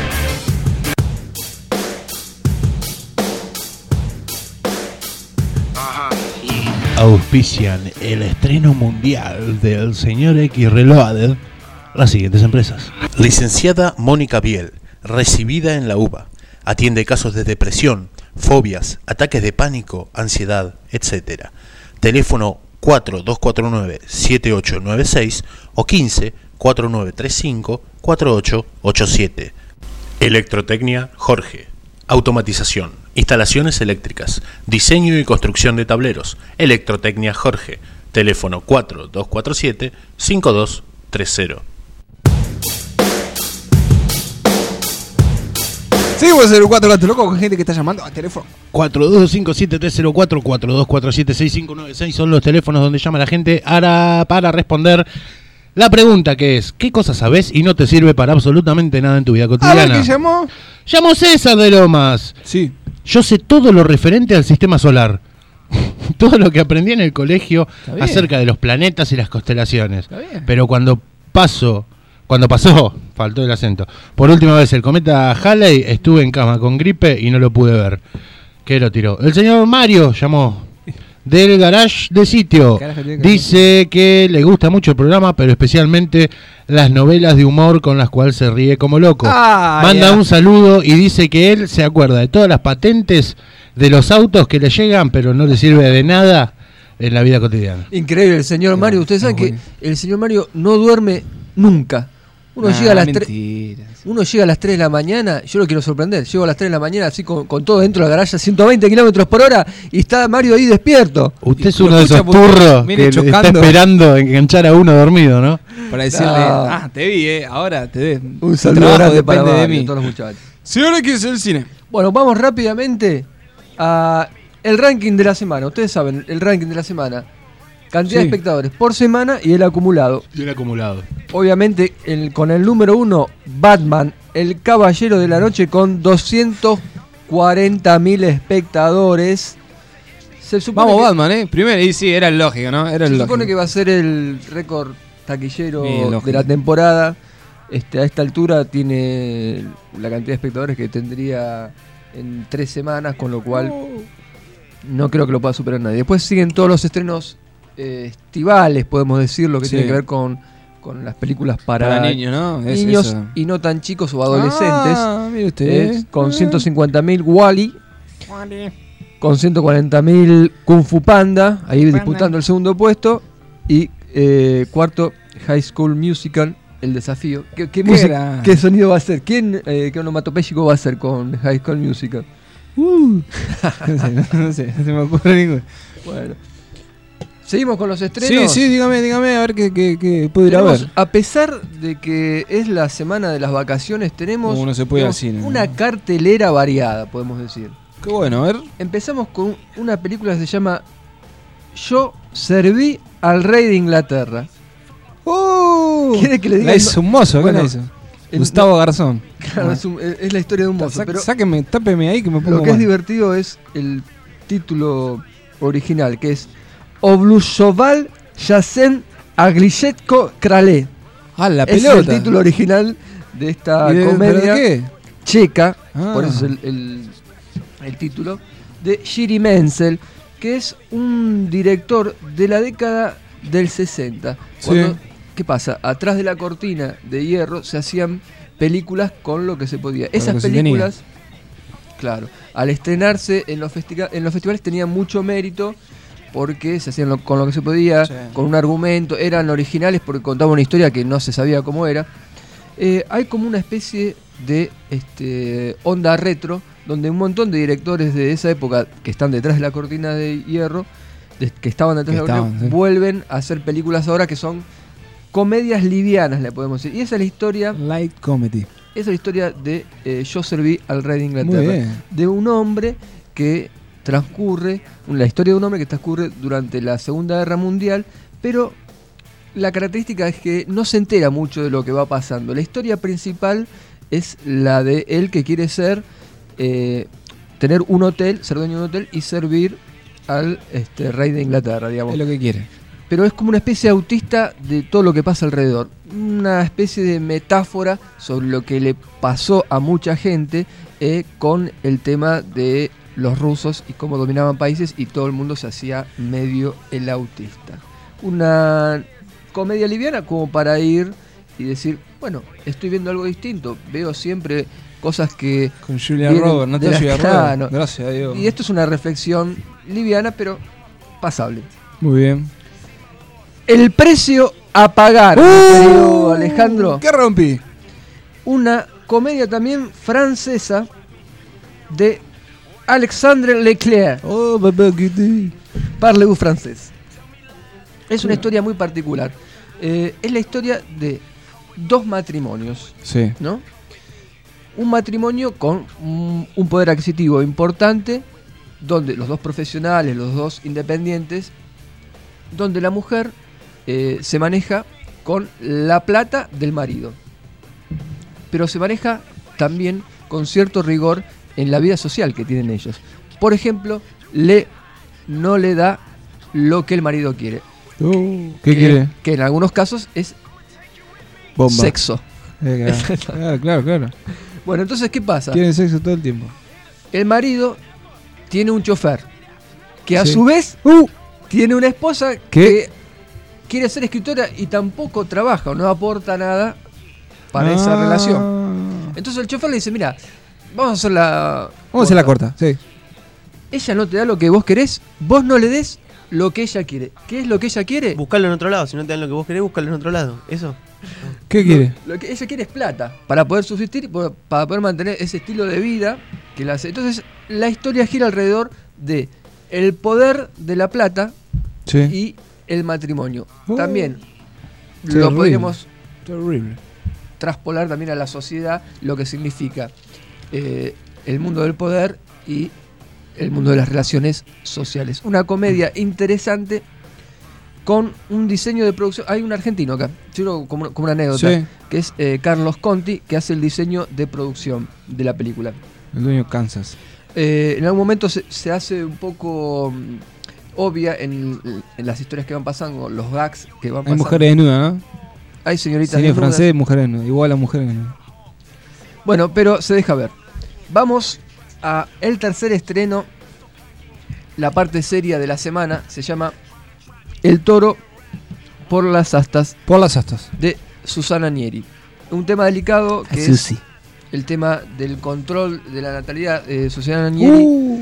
Auspician el estreno mundial del señor X Reloaded las siguientes empresas. Licenciada Mónica Biel, recibida en la UBA. Atiende casos de depresión, fobias, ataques de pánico, ansiedad, etc. Teléfono 4249-7896 o 15-4935-4887. Electrotecnia Jorge. Automatización, instalaciones eléctricas, diseño y construcción de tableros. Electrotecnia Jorge. Teléfono 4247-5230. Seguimos en el 4 Gatos Locos con gente que está llamando a teléfono. 4257-304, 4247-6596 son los teléfonos donde llama la gente para responder la pregunta que es: ¿qué cosas sabés y no te sirve para absolutamente nada en tu vida cotidiana? A ver, ¿quién llamó? Llamó César de Lomas. Sí. Yo sé todo lo referente al sistema solar. Todo lo que aprendí en el colegio acerca de los planetas y las constelaciones. Está bien. Pero cuando pasó, faltó el acento, por última vez el cometa Halley, estuve en cama con gripe y no lo pude ver. ¿Qué lo tiró? El señor Mario llamó del garage de sitio. Dice que le gusta mucho el programa, pero especialmente las novelas de humor con las cuales se ríe como loco. Manda un saludo y dice que él se acuerda de todas las patentes de los autos que le llegan, pero no le sirve de nada en la vida cotidiana. Increíble, el señor Mario. Ustedes saben que el señor Mario no duerme nunca. Uno llega a las 3. Uno llega a las 3 de la mañana, yo lo quiero sorprender, llego a las 3 de la mañana así con todo dentro de la garaje a 120 kilómetros por hora y está Mario ahí despierto. Usted es uno de esos turros que está esperando enganchar a uno dormido, ¿no? Para decirle, te vi, ahora te ves. Un saludo grande para depende Mario, de mí. todos los muchachos. Señor X, el cine. Bueno, vamos rápidamente a el ranking de la semana. Ustedes saben, el ranking de la semana. Cantidad de espectadores por semana y el acumulado. Obviamente, con el número 1, Batman, el Caballero de la Noche, con 240.000 espectadores. Vamos, Batman, primero, y sí, era lógico, ¿no? Se supone que va a ser el récord taquillero de la temporada. A esta altura tiene la cantidad de espectadores que tendría en 3 semanas, con lo cual no creo que lo pueda superar nadie. Después siguen todos los estrenos estivales, podemos decir, lo que tiene que ver con las películas para niños, ¿no? Niños y no tan chicos o adolescentes. Mire usted. Con 150.000 Wall-E, con 140.000 Kung Fu Panda, ahí disputando el segundo puesto. Y cuarto, High School Musical, El Desafío. ¿Qué sonido va a ser? ¿Qué onomatopéyico va a ser con High School Musical? No sé, no se me ocurre ninguno. Bueno. ¿Seguimos con los estrenos? Sí, dígame, a ver qué puedo ir a ver. A pesar de que es la semana de las vacaciones, tenemos no se puede ir al cine, una cartelera variada, podemos decir. Qué bueno, a ver. Empezamos con una película que se llama Yo serví al rey de Inglaterra. ¿Quiere que le diga? La hizo un mozo, ¿qué la hizo? Gustavo Garzón. Claro, es la historia de un mozo. Pero tápeme ahí que me pongo lo que es divertido es el título original, que es Oblusoval Yacen Aglichetko Krale. La pelota. Es el título original de esta comedia checa, por eso es el título, de Jiri Menzel, que es un director de la década del 60. ¿Qué pasa? Atrás de la cortina de hierro se hacían películas con lo que se podía. Esas películas, claro, al estrenarse en los festivales tenían mucho mérito, porque se hacían con lo que se podía, con un argumento, eran originales porque contaban una historia que no se sabía cómo era. Hay como una especie de onda retro, donde un montón de directores de esa época que están detrás de la cortina de hierro, que estaban detrás de la cortina, vuelven a hacer películas ahora que son comedias livianas, le podemos decir. Y esa es la historia... Light comedy. Esa es la historia de Yo serví al rey de Inglaterra. De un hombre que la historia de un hombre que transcurre durante la Segunda Guerra Mundial, pero la característica es que no se entera mucho de lo que va pasando. La historia principal es la de él que quiere tener un hotel, ser dueño de un hotel y servir al rey de Inglaterra, digamos. Es lo que quiere. Pero es como una especie de autista de todo lo que pasa alrededor. Una especie de metáfora sobre lo que le pasó a mucha gente con el tema de los rusos y cómo dominaban países y todo el mundo se hacía medio el autista. Una comedia liviana como para ir y decir, bueno, estoy viendo algo distinto, veo siempre cosas que... Con Julia Roberts, no te Julia Roberts. Gracias a Dios. Y esto es una reflexión liviana, pero pasable. Muy bien. El precio a pagar, querido Alejandro. ¿Qué rompí? Una comedia también francesa de Alexandre Leclerc. Parlez-vous francés. Es una historia muy particular. Es la historia de dos matrimonios, ¿no? un matrimonio con un poder adquisitivo importante, donde los dos profesionales, los dos independientes, donde la mujer se maneja con la plata del marido, pero se maneja también con cierto rigor en la vida social que tienen ellos. Por ejemplo, no le da lo que el marido quiere. ¿Qué quiere? Que en algunos casos es Bomba. sexo. Claro. Bueno, entonces, ¿qué pasa? Quieren sexo todo el tiempo. El marido tiene un chofer que a Sí. su vez tiene una esposa que quiere ser escritora y tampoco trabaja o no aporta nada para esa relación. Entonces el chofer le dice, mira, vamos a hacer la corta, sí. Ella no te da lo que vos querés, vos no le des lo que ella quiere. ¿Qué es lo que ella quiere? Buscarlo en otro lado. Si no te dan lo que vos querés, buscarlo en otro lado. Eso. ¿Qué quiere? Lo que ella quiere es plata para poder subsistir y para poder mantener ese estilo de vida que la hace. Entonces la historia gira alrededor de el poder de la plata Sí. y el matrimonio. También Terrible. lo podríamos Terrible. traspolar también a la sociedad, lo que significa el mundo del poder y el mundo de las relaciones sociales. Una comedia interesante con un diseño de producción. Hay un argentino acá, como una anécdota, Sí. que es Carlos Conti, que hace el diseño de producción de la película. El dueño de Kansas. En algún momento se hace un poco obvia en las historias que van pasando, los gags que van Hay pasando. mujeres desnudas, ¿no? Hay señoritas Cine desnudas. francés, mujeres desnudas. Igual a mujeres desnudas. Bueno, pero se deja ver. Vamos a el tercer estreno, la parte seria de la semana, se llama El toro por las astas. Por las astas. De Susana Nieri. Un tema delicado que es el tema del control de la natalidad. Susana Nieri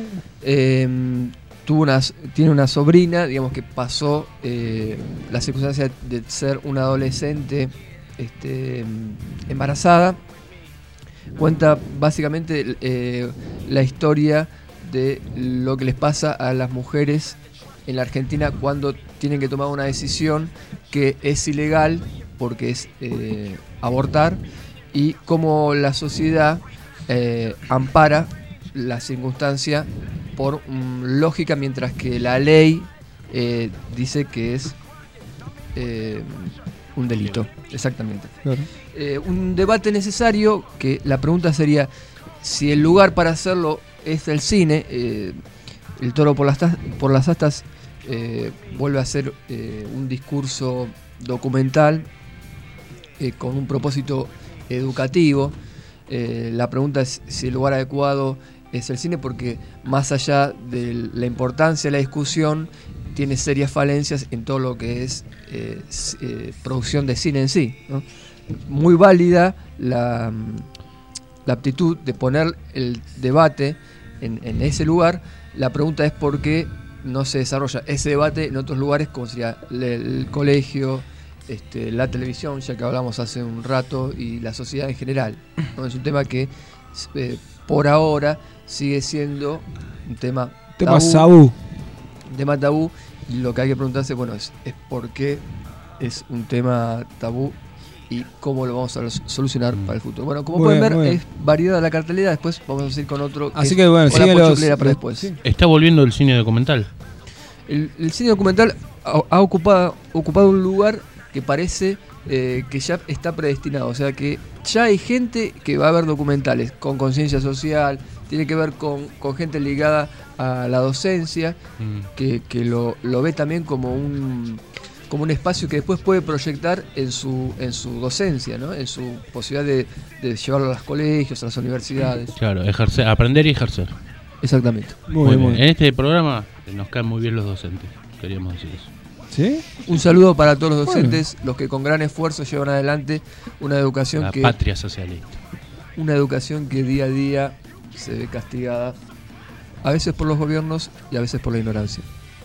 tiene una sobrina, digamos, que pasó la circunstancia de ser una adolescente embarazada. Cuenta básicamente la historia de lo que les pasa a las mujeres en la Argentina cuando tienen que tomar una decisión que es ilegal porque es abortar, y cómo la sociedad ampara la circunstancia por lógica, mientras que la ley dice que es un delito. Exactamente. Claro. Un debate necesario, que la pregunta sería si el lugar para hacerlo es el cine. El toro por las astas vuelve a ser un discurso documental con un propósito educativo. La pregunta es si el lugar adecuado es el cine, porque más allá de la importancia de la discusión, tiene serias falencias en todo lo que es producción de cine en sí, ¿no? Muy válida la aptitud de poner el debate en ese lugar. La pregunta es por qué no se desarrolla ese debate en otros lugares, como sería el colegio, la televisión, ya que hablamos hace un rato, y la sociedad en general, ¿no? Es un tema que por ahora sigue siendo un tema tabú. Un tema tabú, y lo que hay que preguntarse, bueno, es por qué es un tema tabú y cómo lo vamos a solucionar para el futuro. Bueno, como pueden ver, es variedad la cartelera. Después vamos a seguir con otro. Así que bueno, sigue la pochoclera para después. Sí. Está volviendo el cine documental. El cine documental ha ocupado un lugar que parece que ya está predestinado. O sea que ya hay gente que va a ver documentales con conciencia social, tiene que ver con gente ligada a la docencia, que lo ve también como un espacio que después puede proyectar en su docencia, ¿no? En su posibilidad de llevarlo a los colegios, a las universidades. Claro, ejercer, aprender y ejercer. Exactamente. Muy bien. En este programa nos caen muy bien los docentes, queríamos decir eso. ¿Sí? Un saludo para todos los docentes, los que con gran esfuerzo llevan adelante una educación la patria socialista. Una educación que día a día se ve castigada, a veces por los gobiernos y a veces por la ignorancia.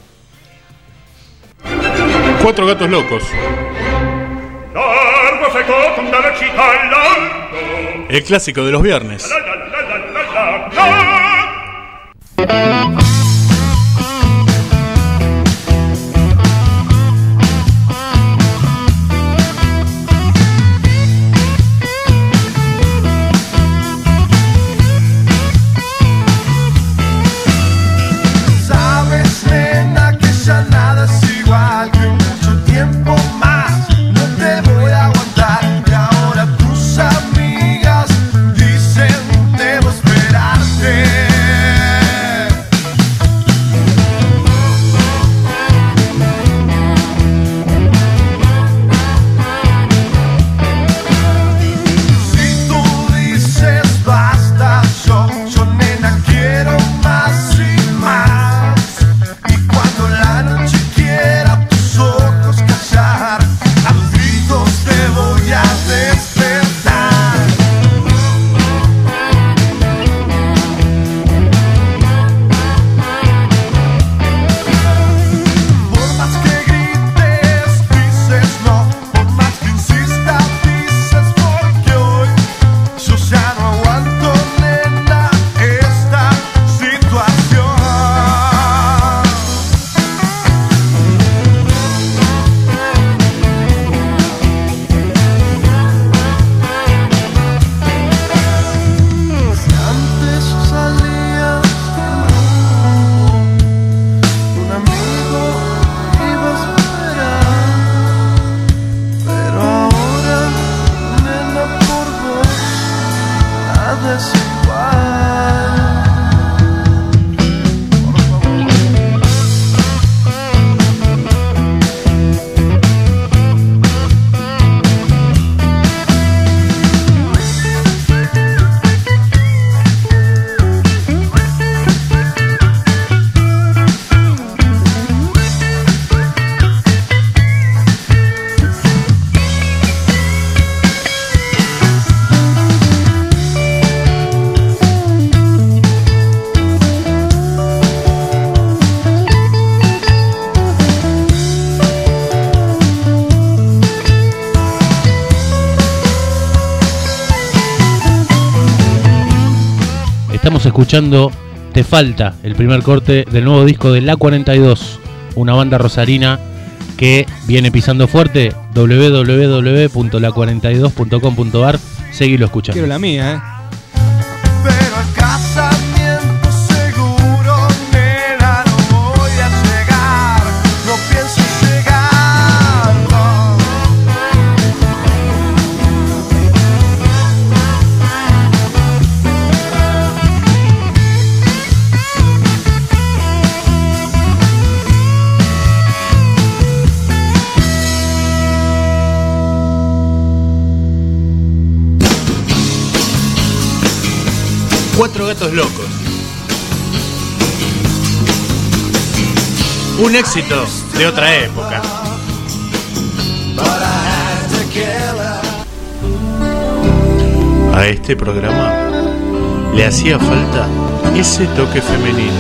Cuatro gatos locos. El clásico de los viernes. escuchando Te Falta, el primer corte del nuevo disco de La 42, una banda rosarina que viene pisando fuerte. www.la42.com.ar. Seguilo escuchando. Quiero la mía, Pero al casamiento seguro, nena, no voy a llegar, no pienso llegar, no. Cuatro gatos locos. Un éxito de otra época. A este programa le hacía falta ese toque femenino.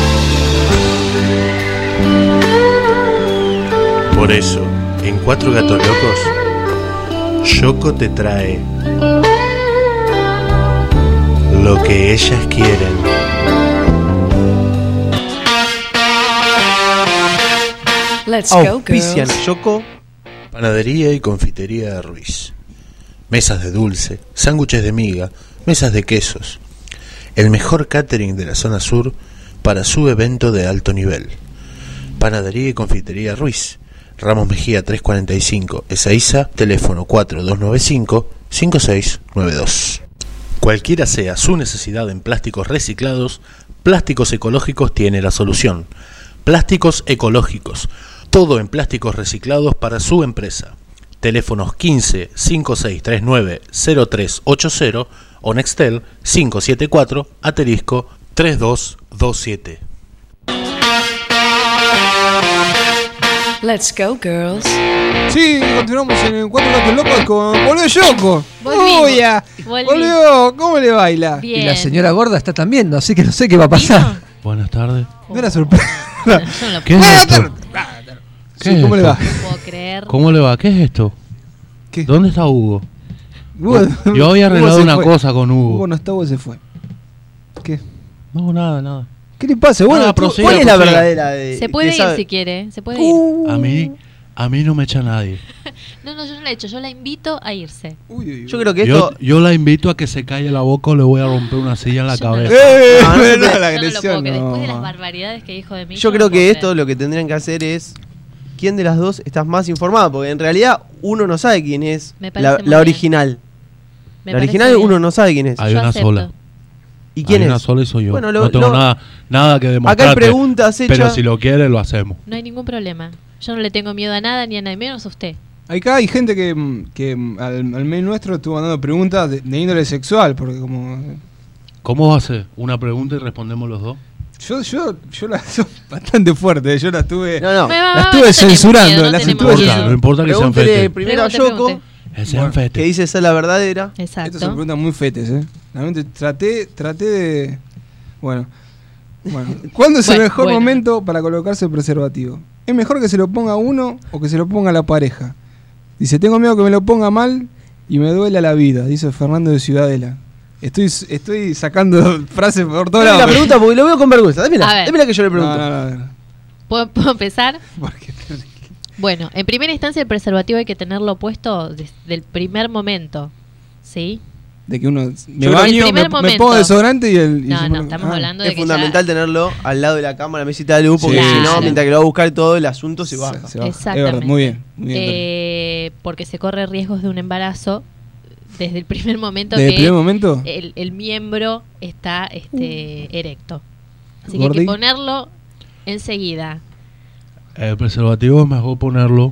Por eso, en Cuatro gatos locos, Yoko te trae lo que ellas quieren. Let's go, Auspician girls. Yoko. Panadería y confitería de Ruiz. Mesas de dulce, sándwiches de miga, mesas de quesos. El mejor catering de la zona sur para su evento de alto nivel. Panadería y confitería Ruiz. Ramos Mejía 345, Ezeiza, teléfono 4295-5692. Cualquiera sea su necesidad en plásticos reciclados, Plásticos Ecológicos tiene la solución. Plásticos Ecológicos, todo en plásticos reciclados para su empresa. Teléfonos 15 5639 0380 o Nextel 574 asterisco 3227. Let's go, girls. Sí, continuamos en Cuatro Gatos Locos con... ¡Volvió Yoko! Volví. ¡Uy, ya! Volví. ¡Volvió! ¿Cómo le baila? Bien. Y la señora gorda está también, así que no sé qué va a pasar. Buenas tardes. No era sorpresa. Yo no lo ¿Qué es Buenas esto? tardes. ¿Qué Sí, es ¿cómo le esto? va? puedo creer. ¿Cómo le va? ¿Qué es esto? ¿Qué? ¿Dónde está Hugo? Hugo- Yo había Hugo arreglado se una fue. cosa con Hugo. Hugo no está, Hugo se fue. ¿Qué? No, nada. ¿Qué le pasa? Bueno, Nada, tú- prosiga. ¿Cuál es la prosiga. verdadera de Se puede de ir esa- si quiere. Se puede ir. A mí no me echa nadie. No, yo no la he hecho. Yo la invito a irse. Uy, uy, uy. Yo creo que esto. Yo la invito a que se calle la boca o le voy a romper una silla en la Yo no cabeza. lo- Ah, no se no, puede. la Yo no lo puedo agresión, creer. Después de no. las barbaridades que dijo de mí. Yo no creo lo que puedo esto creer. lo que tendrían que hacer es quién de las dos estás más informada, porque en realidad uno no sabe quién es Me parece muy la bien. original. Me La parece original bien. uno no sabe quién es. Hay Yo una acepto. sola. ¿Y quién Hay es? una sola y soy yo. Bueno, no tengo nada que Acá demostrarte. hay preguntas hechas. Pero si lo quiere, lo hacemos. No hay ningún problema. Yo no le tengo miedo a nada ni a nadie, menos a usted. Acá hay gente que al mail nuestro estuvo mandando preguntas de índole sexual, porque como... ¿Cómo va a ser? Una pregunta y respondemos los dos. Yo las son bastante fuertes, yo las estuve... No, no. Las estuve censurando, las estuve No importa que sean Pregúntele fetes. primero a Pregunte, Yoko, pregunte. Que sean Bueno, fetes. que dice ser la verdadera. Estas son Exacto. preguntas muy fetes, Realmente traté de... Bueno. ¿Cuándo es el Bueno, mejor bueno. momento para colocarse el preservativo? ¿Es mejor que se lo ponga uno o que se lo ponga la pareja? Dice, tengo miedo que me lo ponga mal y me duela la vida, dice Fernando de Ciudadela. Estoy sacando frases por todos Dame lados. la pregunta porque lo veo con vergüenza. A ver. Démela que yo le pregunto. No. ¿Puedo empezar? Porque Bueno, en primera instancia el preservativo hay que tenerlo puesto desde el primer momento. ¿Sí? de que uno me creo que baño, el primer me momento. pongo desodorante y el... y No, se no, pone- estamos hablando de Es que fundamental tenerlo al lado de la cama, la mesita de luz, porque Sí, si no, claro. mientras que lo va a buscar todo el asunto se baja. se baja. Exactamente. Es verdad, muy bien. Tony. Porque se corre riesgos de un embarazo desde el primer momento ¿Desde el que primer momento? el miembro está erecto. Así que hay Gordi. que ponerlo enseguida. El preservativo es mejor ponerlo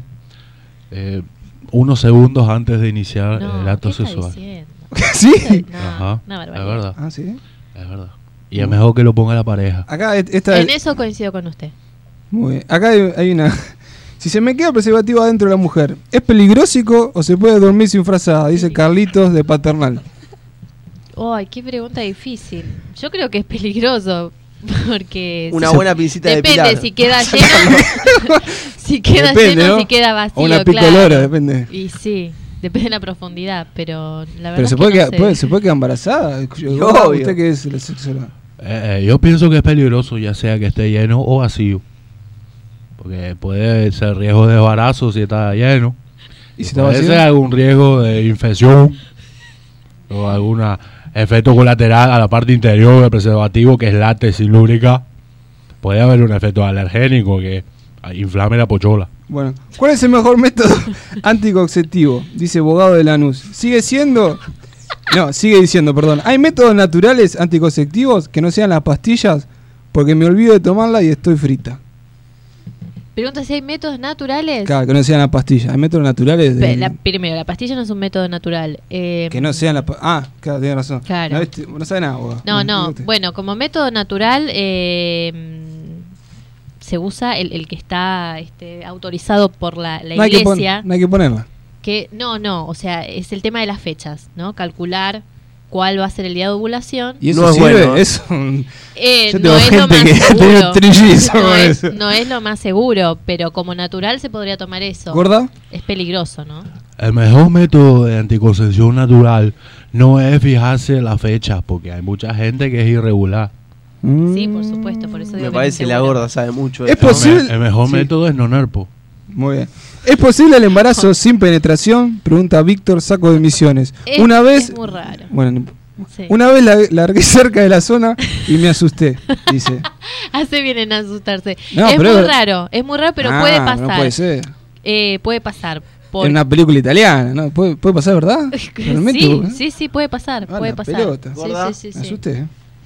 unos segundos antes de iniciar No, el acto ¿qué está sexual. diciendo? ¿Sí? No, Ajá, una es barbaridad. verdad, Ah, sí. es verdad. Y es mejor que lo ponga la pareja. Acá esta En eso coincido con usted. Muy bien. Acá hay una. Si se me queda el preservativo adentro de la mujer, ¿es peligroso o se puede dormir sin frazada? Dice Carlitos de Paternal. Ay, qué pregunta difícil. Yo creo que es peligroso. Porque Una si- buena pincita de depende pilar. si queda lleno, si queda Depende, lleno, ¿no? si queda vacío. O una claro. picolora, depende. Y sí, depende de la profundidad, pero la verdad Pero es se que puede, no quedar, sé. se puede quedar embarazada. obvio. ¿Usted qué es la sexóloga? Yo pienso que es peligroso, ya sea que esté lleno o vacío. Porque puede ser riesgo de desbarazo si está lleno. ¿Y si está puede vacío? ser algún riesgo de infección o algún efecto colateral a la parte interior del preservativo, que es látex sin lubricar. Puede haber un efecto alergénico que inflame la pochola. Bueno, ¿cuál es el mejor método anticonceptivo? Dice abogado de Lanús. Sigue diciendo, perdón. ¿Hay métodos naturales anticonceptivos que no sean las pastillas? Porque me olvido de tomarla y estoy frita. Pregunta si hay métodos naturales. Claro, que no sean las pastillas. ¿Hay métodos naturales? Primero, la pastilla no es un método natural. Que no sean las pastillas. Claro, tiene razón. Claro. No sabe nada, abogado. No. Bueno, como método natural se usa el que está autorizado por la iglesia. No hay que ponerla. Que o sea, es el tema de las fechas, ¿no? Calcular cuál va a ser el día de ovulación. ¿Y eso no sirve? es bueno. Eso, yo tengo no es lo gente más que ha tenido seguro. trillizos con eso. No es lo más seguro, pero como natural se podría tomar eso. ¿Gorda? Es peligroso, ¿no? El mejor método de anticoncepción natural no es fijarse la fecha, porque hay mucha gente que es irregular. Sí, por supuesto, por eso digo Me que parece no la seguro. gorda sabe mucho. de Es esto. posible. El mejor Sí. método es no nerpo. Muy bien. ¿Es posible el embarazo sin penetración? Pregunta Víctor Saco de Misiones. Una vez. Es muy raro. Bueno, Sí. una vez largué cerca de la zona y me asusté, dice. Hace bien en asustarse. No, es pero muy es- raro, pero puede pasar. No puede ser. Puede pasar. En una película italiana, ¿no? ¿Puede pasar, verdad? Realmente, Sí, puede pasar. Ah, puede la pasar. pelota. Sí. Me asusté.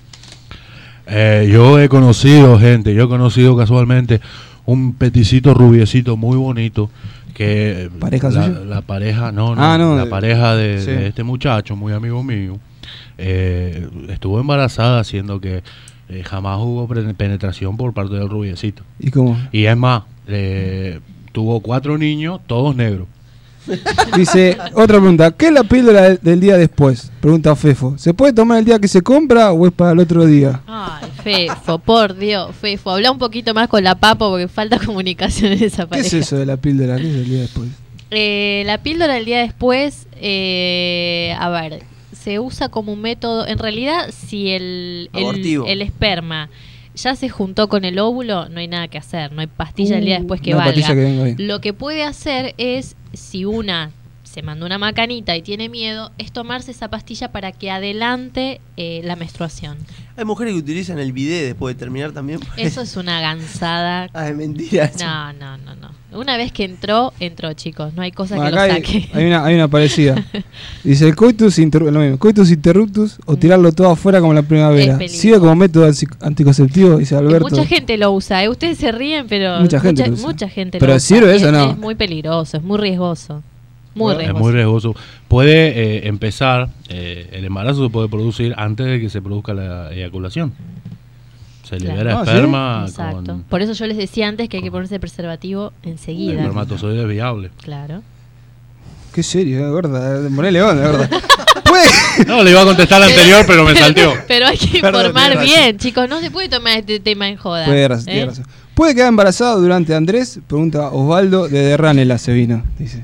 Yo he conocido casualmente un peticito rubiecito muy bonito que ¿Pareja suya? la pareja, no, No, la pareja de sí. este muchacho, muy amigo mío, estuvo embarazada, siendo que jamás hubo penetración por parte del rubiecito. ¿Y cómo? Y es más, tuvo 4 niños, todos negros. Dice, otra pregunta, ¿qué es la píldora del día después? Pregunta Fefo. ¿Se puede tomar el día que se compra o es para el otro día? Ay, Fefo, por Dios, Fefo. Habla un poquito más con la Papo porque falta comunicación en esa ¿Qué pareja. es eso de la píldora? ¿Qué es el día después? La píldora del día después, a ver, se usa como un método. En realidad, si el Abortivo. esperma ya se juntó con el óvulo, no hay nada que hacer. No hay pastilla el día después que no hay valga. pastilla que venga bien. Lo que puede hacer es, si una se mandó una macanita y tiene miedo, es tomarse esa pastilla para que adelante la menstruación. Hay mujeres que utilizan el bidet después de terminar también. Eso es una gansada. Ay, mentira. No. Una vez que entró, chicos. No hay cosa Bueno, que lo acá saque. hay una parecida. Dice, el coitus interruptus o tirarlo todo afuera como la primavera. Es peligroso. ¿Sigue como método anticonceptivo? Dice Alberto. Mucha gente lo usa. Ustedes se ríen, pero Mucha gente lo usa. mucha gente ¿Pero lo usa. sirve eso o no? Es muy peligroso, es muy riesgoso. Es muy riesgoso. Puede empezar, el embarazo se puede producir antes de que se produzca la eyaculación. Se libera Ah, ¿sí? esperma Exacto. con Por eso yo les decía antes que hay que ponerse preservativo enseguida. espermatozoides viables. Claro. Qué serio, gorda. Ponele onda, gorda. No, le iba a contestar la anterior, pero me salteó. Pero hay que Perdón, informar tenés bien, chicos. No se puede tomar este tema en joda. Tiene razón. ¿Puede quedar embarazado durante Andrés? Pregunta Osvaldo de Derranela se vino. Dice.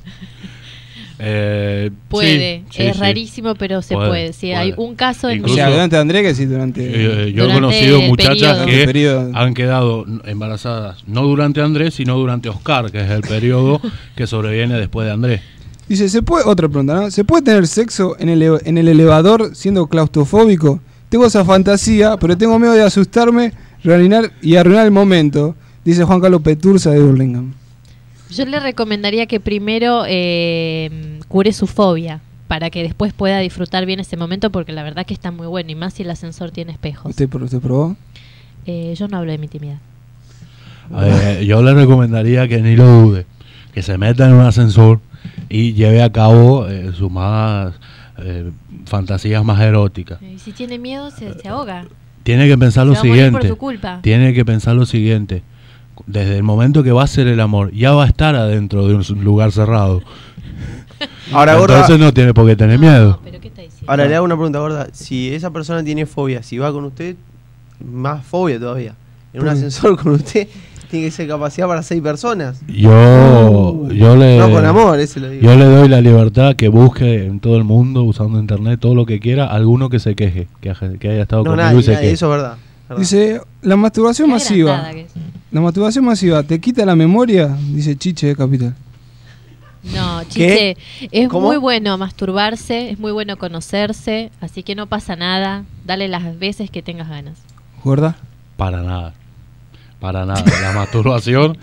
Puede, sí, es sí. rarísimo, pero se puede. Si hay un caso en O sea, durante Andrés que sí, durante. Yo he Durante conocido el muchachas periodo. que El periodo. han quedado embarazadas no durante Andrés, sino durante Oscar, que es el periodo que sobreviene después de Andrés. Dice, otra pregunta, ¿no? ¿Se puede tener sexo en el elevador siendo claustrofóbico? Tengo esa fantasía, pero tengo miedo de asustarme, reaninar y arruinar el momento, dice Juan Carlos Peturza de Burlingame. Yo le recomendaría que primero cure su fobia para que después pueda disfrutar bien ese momento, porque la verdad que está muy bueno, y más si el ascensor tiene espejos. ¿Usted probó? Yo no hablo de mi intimidad. Yo le recomendaría que ni lo dude, que se meta en un ascensor y lleve a cabo sus más fantasías más eróticas. Y si tiene miedo, se ahoga. Tiene que pensar Se lo va a morir por siguiente. tu culpa. Tiene que pensar lo siguiente. Desde el momento que va a hacer el amor, ya va a estar adentro de un lugar cerrado. Ahora, gorda. Entonces no tiene por qué tener miedo. Ahora le hago una pregunta, gorda. Si esa persona tiene fobia, si va con usted, más fobia todavía. En un ¿Por qué? ascensor con usted, Tiene que ser capacidad para 6 personas. Yo le... No, con amor, ese lo digo. Yo le doy la libertad que busque en todo el mundo, usando internet, todo lo que quiera, alguno que se queje, que haya estado No, conmigo nadie, y se queje. eso es verdad. Dice, la masturbación Qué masiva. agrandada que es. La masturbación masiva, ¿te quita la memoria? Dice Chiche de Capital. No, Chiche, es ¿Cómo? muy bueno masturbarse, es muy bueno conocerse, así que no pasa nada, dale las veces que tengas ganas. ¿Verdad? Para nada. Para nada. La masturbación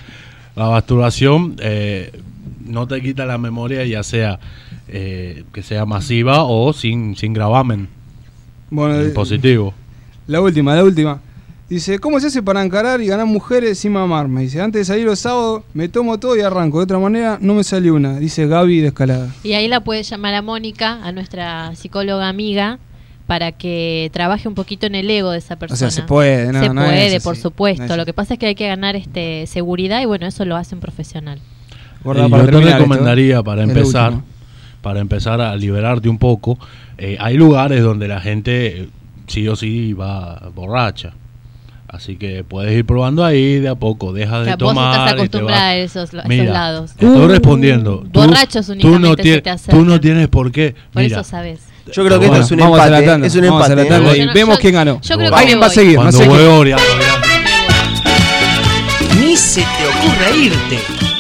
no te quita la memoria, ya sea que sea masiva o sin gravamen. Bueno, positivo. La última. Dice, ¿cómo se hace para encarar y ganar mujeres sin mamarme? Dice, antes de salir los sábados me tomo todo y arranco. De otra manera no me sale una. Dice Gaby de Escalada. Y ahí la puedes llamar a Mónica, a nuestra psicóloga amiga, para que trabaje un poquito en el ego de esa persona. O sea, se puede, no, se no puede, es por así. supuesto. No es Lo que pasa es que hay que ganar seguridad y bueno, eso lo hace un profesional. Gorda, Y para yo te terminar recomendaría, esto, para es lo empezar a liberarte un poco, hay lugares donde la gente sí o sí va borracha. Así que puedes ir probando ahí de a poco, deja de O sea, vos tomar. estás y te acostumbrada vas. a esos Mira, lados. Estoy respondiendo. Borrachos únicamente se te acercan. Tú no tienes por qué. Por Mira, eso sabes. Yo creo que esto es un vamos a hacer la empate. tanda, Es un vamos a hacer la empate. tanda Yo y no- vemos yo- quién ganó. yo creo que Alguien me va a voy. seguir, no cuando sé quién. huevo, Ni se te ocurra irte.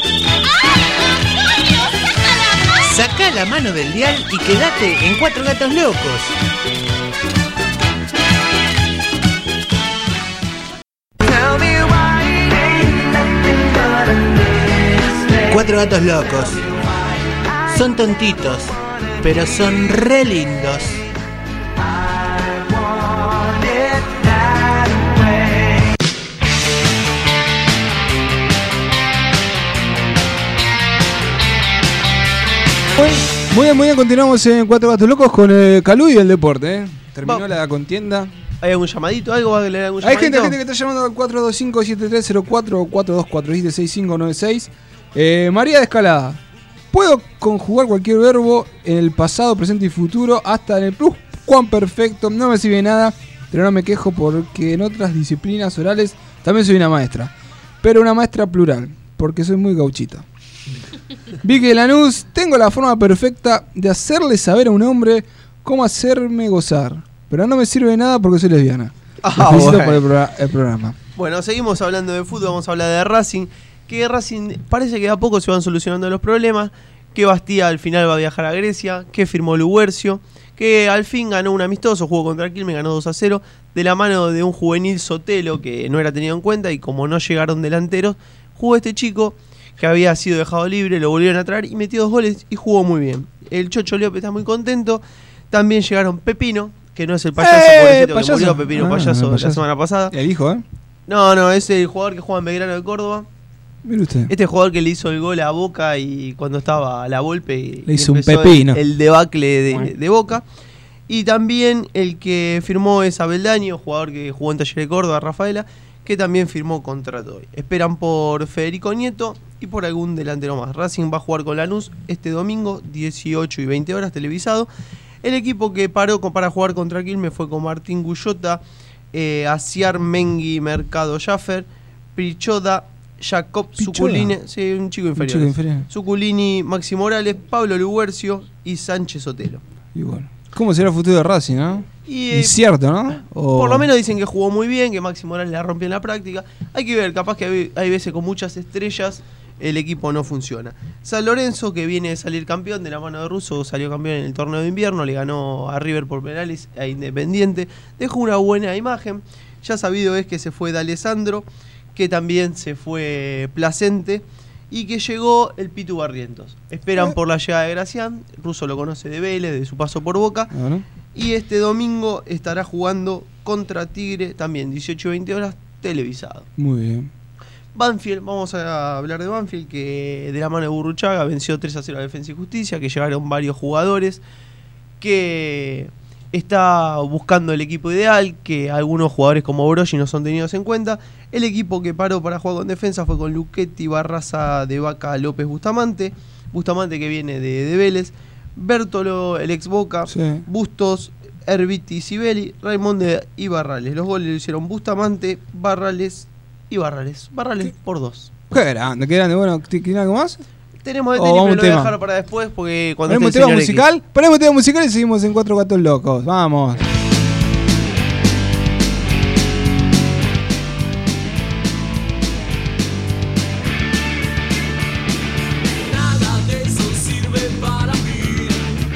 Saca la mano del dial y quédate en Cuatro Gatos Locos. Cuatro Gatos Locos. Son tontitos, pero son re lindos. Muy bien, continuamos en Cuatro Gatos Locos con Calú y el deporte. Terminó la contienda. ¿Hay algún llamadito? ¿Algo va a leer algún Hay llamadito? gente que está llamando al 425-7304 o 424-6596. María de Escalada. Puedo conjugar cualquier verbo en el pasado, presente y futuro, hasta en el plus cuán perfecto. No me sirve nada, pero no me quejo porque en otras disciplinas orales también soy una maestra. Pero una maestra plural, porque soy muy gauchita. Vicky de Lanús, tengo la forma perfecta de hacerle saber a un hombre cómo hacerme gozar. Pero no me sirve de nada porque soy lesbiana. Les felicito bueno. por el programa. Bueno, seguimos hablando de fútbol, vamos a hablar de Racing. Que Racing parece que de a poco se van solucionando los problemas. Que Bastía al final va a viajar a Grecia. Que firmó Luguercio. Que al fin ganó un amistoso, jugó contra Quilmes, ganó 2-0. De la mano de un juvenil Sotelo que no era tenido en cuenta. Y como no llegaron delanteros, jugó este chico que había sido dejado libre, lo volvieron a traer y metió 2 goles y jugó muy bien. El Chocho López está muy contento. También llegaron Pepino, que no es el payaso, pobrecito, payaso. que murió Pepino, payaso, la semana pasada. El hijo, No, es el jugador que juega en Belgrano de Córdoba. Mire usted. Este jugador que le hizo el gol a Boca y cuando estaba a la Volpe Le hizo un empezó pepino. el debacle de Boca. Y también el que firmó es Abeldaño, jugador que jugó en Talleres de Córdoba, Rafaela, que también firmó contrato hoy. Esperan por Federico Nieto y por algún delantero más. Racing va a jugar con Lanús este domingo, 18 y 20 horas, televisado. El equipo que paró para jugar contra Quilmes fue con Martín Gullota, Asiar Mengui, Mercado Jaffer, Prichoda, Jacob Suculini, sí, un chico inferior. Suculini, Maxi Morales, Pablo Luguercio y Sánchez Sotelo. Y bueno, ¿cómo será el futuro de Racing, no? Incierto, ¿no? Por lo menos dicen que jugó muy bien, que Maxi Morales la rompió en la práctica. Hay que ver, capaz que hay veces con muchas estrellas el equipo no funciona. San Lorenzo, que viene de salir campeón de la mano de Russo, salió campeón en el torneo de invierno, le ganó a River por penales a Independiente, dejó una buena imagen. Ya sabido es que se fue D'Alessandro, que también se fue Placente y que llegó el Pitu Barrientos. Esperan por la llegada de Gracián, Russo lo conoce de Vélez, de su paso por Boca. Y este domingo estará jugando contra Tigre, también 18 y 20 horas, televisado. Muy bien. Banfield, vamos a hablar de Banfield, que de la mano de Burruchaga venció 3-0 a Defensa y Justicia, que llegaron varios jugadores, que está buscando el equipo ideal, que algunos jugadores como Brogi no son tenidos en cuenta. El equipo que paró para jugar con defensa fue con Luchetti, Barraza, De Vaca, López, Bustamante que viene de Vélez, Bertolo, el ex Boca, Sí. Bustos, Herbiti, Sibeli, Raimonde y Barrales. Los goles lo hicieron Bustamante, Barrales y Barrales. Barrales por 2. Qué grande, qué grande. Bueno, ¿tiene algo más? Tenemos de O tenis, vamos pero lo voy a tema. dejar para después porque cuando ¿Ponemos esté tema el señor musical? X. Ponemos tema musical y seguimos en Cuatro Gatos Locos. Vamos. Nada de eso sirve para mí.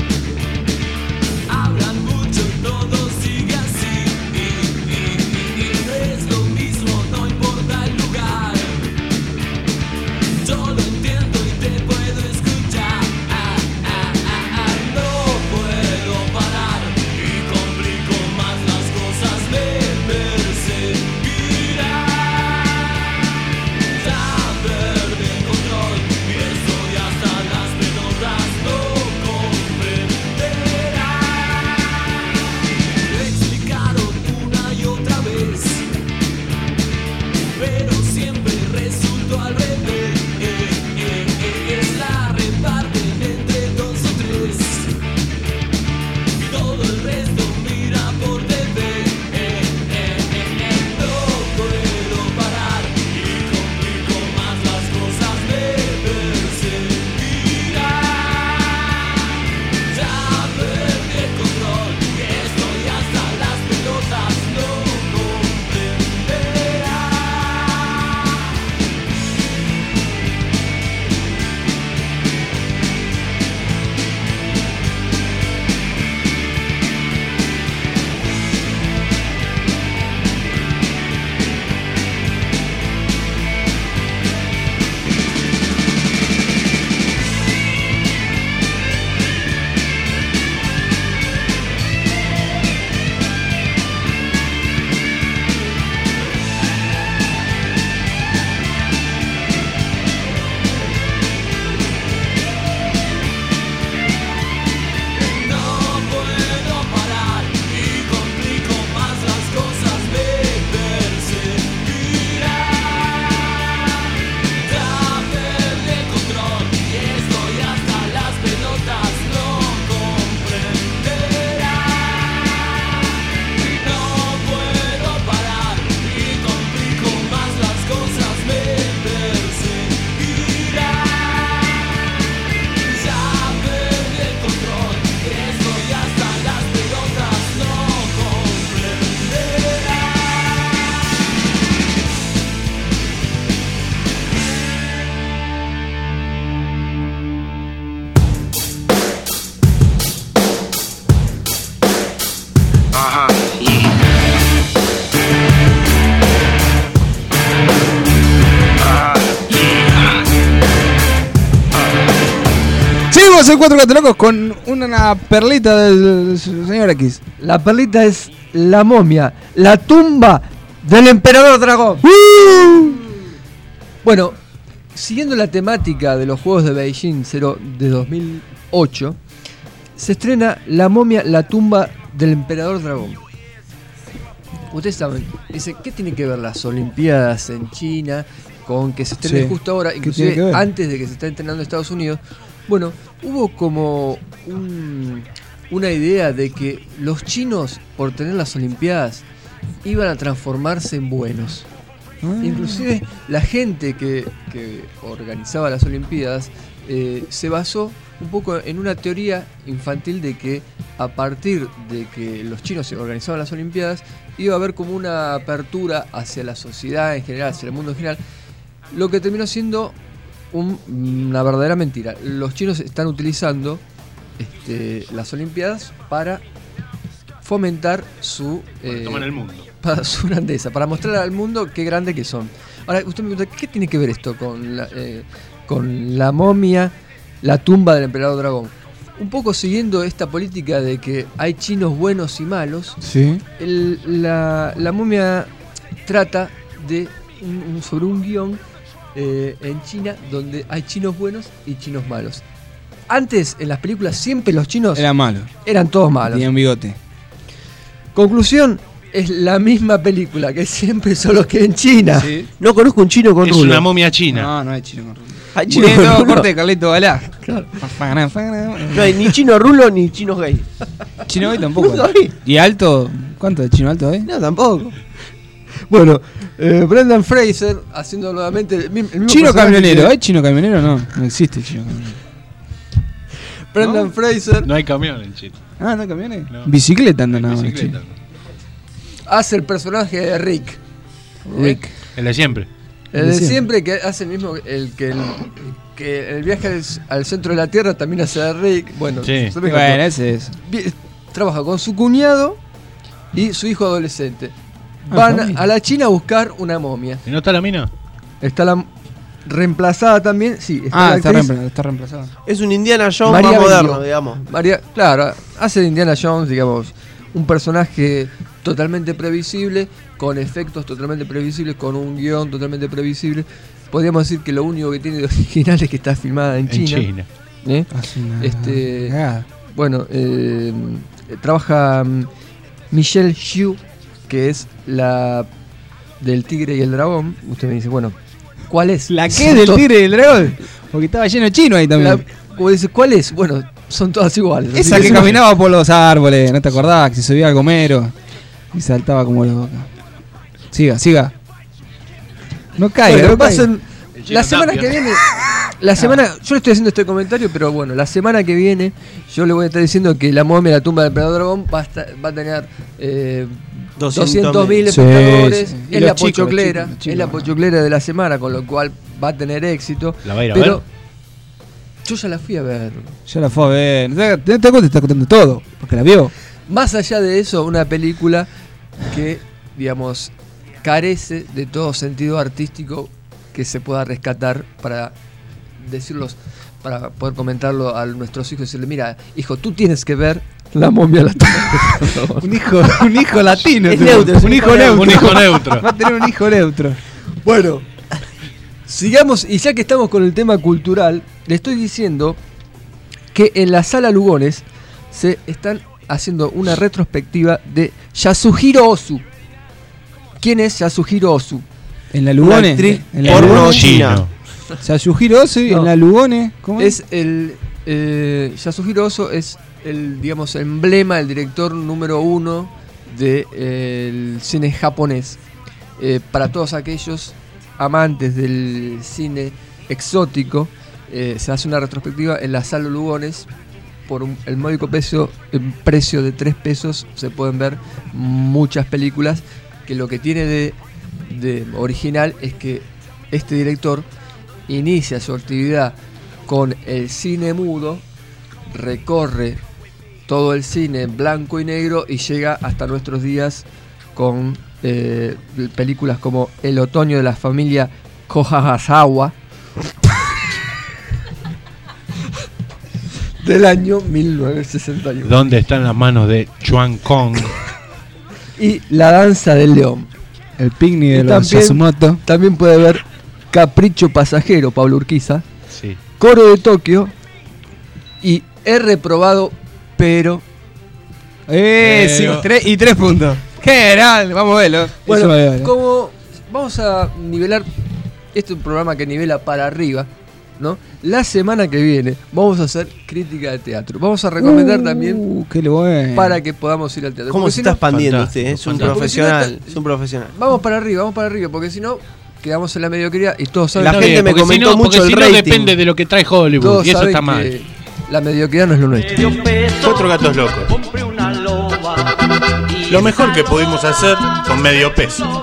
Hablan mucho, todo sigue así. No es lo mismo, no importa el lugar. Yo lo entiendo y te puedo escuchar. No puedo parar y complico más las cosas. Me perseguirá. Ya perdí el control y estoy hasta las pelotas. No comprenderá. Lo explicaron una y otra vez, pero siempre resultó al revés. La reparten entre 2 o 3 y todo el resto mira por TV. No puedo parar y complico más las cosas. Me perseguirá. Ya perdí el control y estoy hasta las pelotas. No comprenderá. No puedo parar y complico más las cosas. Me perseguirá. Ya perdí el control y estoy hasta las pelotas. No comprenderá. No puedo parar y complico más las cosas. Me perseguirá. Ya perdí el control y estoy hasta las pelotas. No comprenderá. Seguimos en Cuatro Gatos Locos con una perlita del señor X. La perlita es la momia, la tumba del emperador dragón. Bueno, siguiendo la temática de los Juegos de Beijing 0 de 2008, se estrena La momia, la tumba del emperador dragón. Ustedes saben, dice, ¿qué tiene que ver las Olimpiadas en China con que se estrene Sí. justo ahora, ¿Qué tiene que inclusive ver? antes de que se esté entrenando en Estados Unidos? Bueno, hubo como una idea de que los chinos, por tener las Olimpiadas, iban a transformarse en buenos. Inclusive la gente que organizaba las Olimpiadas se basó un poco en una teoría infantil de que a partir de que los chinos se organizaban las Olimpiadas iba a haber como una apertura hacia la sociedad en general, hacia el mundo en general, lo que terminó siendo una verdadera mentira. Los chinos están utilizando las Olimpiadas para fomentar su Toman el mundo. para su grandeza, para mostrar al mundo qué grande que son. Ahora, usted me pregunta, ¿qué tiene que ver esto con la momia, la tumba del emperador dragón? Un poco siguiendo esta política de que hay chinos buenos y malos, Sí. la momia trata de sobre un guión en China donde hay chinos buenos y chinos malos. Antes, en las películas, siempre los chinos Era malo. eran todos malos. Tenían bigote. Conclusión, es la misma película que siempre, solo que en China. Sí. No conozco un chino con Es rulo. una momia china. No, no hay chino con rulo. Hay Tiene chino todo con rulo. corte de Carlito Balá. No hay ni chino rulo ni chinos gay. Chino hoy tampoco. No hay. ¿Y alto? ¿Cuánto de chino alto hay? No, tampoco. Bueno, Brendan Fraser haciendo nuevamente el mismo Chino personaje camionero, que- ¿hay chino camionero? No existe chino camionero. Brendan Fraser No hay camión en Chile. Ah, ¿no hay camiones? No. Bicicleta anda nada más. Bicicleta. chino. hace el personaje de Rick. Rick. El de siempre. El de siempre que hace el mismo, que el viaje al centro de la Tierra también hace de Rick. Bueno, Sí. se me Bueno, encantó. ese es. Trabaja con su cuñado y su hijo adolescente. Van familia. a la China a buscar una momia. ¿Y no está la mina? Está la reemplazada también, sí. Ah, la está actriz reemplazado. Es un Indiana Jones María más moderno, Bello. digamos. María, claro, hace de Indiana Jones, digamos, un personaje totalmente previsible, con efectos totalmente previsibles, con un guión totalmente previsible. Podríamos decir que lo único que tiene de original es que está filmada en China. ¿Eh? Hace una Este, cagada. bueno, trabaja Michelle Xu, que es la del Tigre y el Dragón. Usted me dice, bueno, ¿cuál es? ¿La qué del tigre y el dragón? Porque estaba lleno de chino ahí también. Como dice, ¿cuál es? Bueno, son todas iguales. así Esa que es una- caminaba por los árboles, ¿no te acordás? Que se subía al gomero y saltaba como loca. Siga. No caiga, Bueno, no caiga. pasen- la semana que viene, yo le estoy haciendo este comentario, pero bueno, la semana que viene yo le voy a estar diciendo que la momia de la tumba del emperador dragón va a tener 200.000 Sí, espectadores. sí. Y Es los la chicos, pochoclera, los chicos, es la ¿no? pochoclera de la semana, con lo cual va a tener éxito. ¿La va a ir a pero ver? yo ya la fui a ver. Ya la fue a ver. Te está contando todo, porque la vio. Más allá de eso, una película que, digamos, carece de todo sentido artístico que se pueda rescatar para decirlos, para poder comentarlo a nuestros hijos y decirle, mira, hijo, tú tienes que ver La momia de la tumba. un hijo latino. Es tuvo. neutro, es un hijo neutro. Un hijo neutro. Va a tener un hijo neutro. Bueno, sigamos, y ya que estamos con el tema cultural, le estoy diciendo que en la Sala Lugones se están haciendo una retrospectiva de Yasuhiro Ozu. ¿Quién es Yasuhiro Ozu? En la Una Lugones. actriz En la porno Lugones. china. Yasuhiro Ozu No. en la Lugones. ¿Cómo Es el Yasuhiro Ozu es el, digamos, emblema, el director número 1 del cine japonés. Para todos aquellos amantes del cine exótico, se hace una retrospectiva en la Sala Lugones. Por el módico precio de 3 pesos se pueden ver muchas películas, que lo que tiene de original es que este director inicia su actividad con el cine mudo, recorre todo el cine en blanco y negro y llega hasta nuestros días con películas como El otoño de la familia Kohagasawa del año 1961 ¿Dónde están las manos de Chuan Kong? y La danza del león. El picnic de Y los Yasumoto. también puede ver Capricho pasajero, Pablo Urquiza, Sí. Coro de Tokio y He reprobado, pero Sí, 3 puntos. General, vamos a verlo. bueno, Eso va a ver. como vamos a nivelar, este es un programa que nivela para arriba, ¿no? La semana que viene vamos a hacer crítica de teatro. Vamos a recomendar también Qué bueno. para que podamos ir al teatro. ¿Cómo Porque se si está no, expandiendo fantástico, usted? Es un fantástico. profesional. Es un profesional. vamos para arriba, porque si no quedamos en la mediocridad y todos saben La que- gente Bien, me porque comentó si no, mucho porque el si no rating. depende de lo que trae Hollywood todos y eso saben está que mal. la mediocridad no es lo nuestro. 4 gatos locos. Lo mejor que pudimos hacer con medio peso.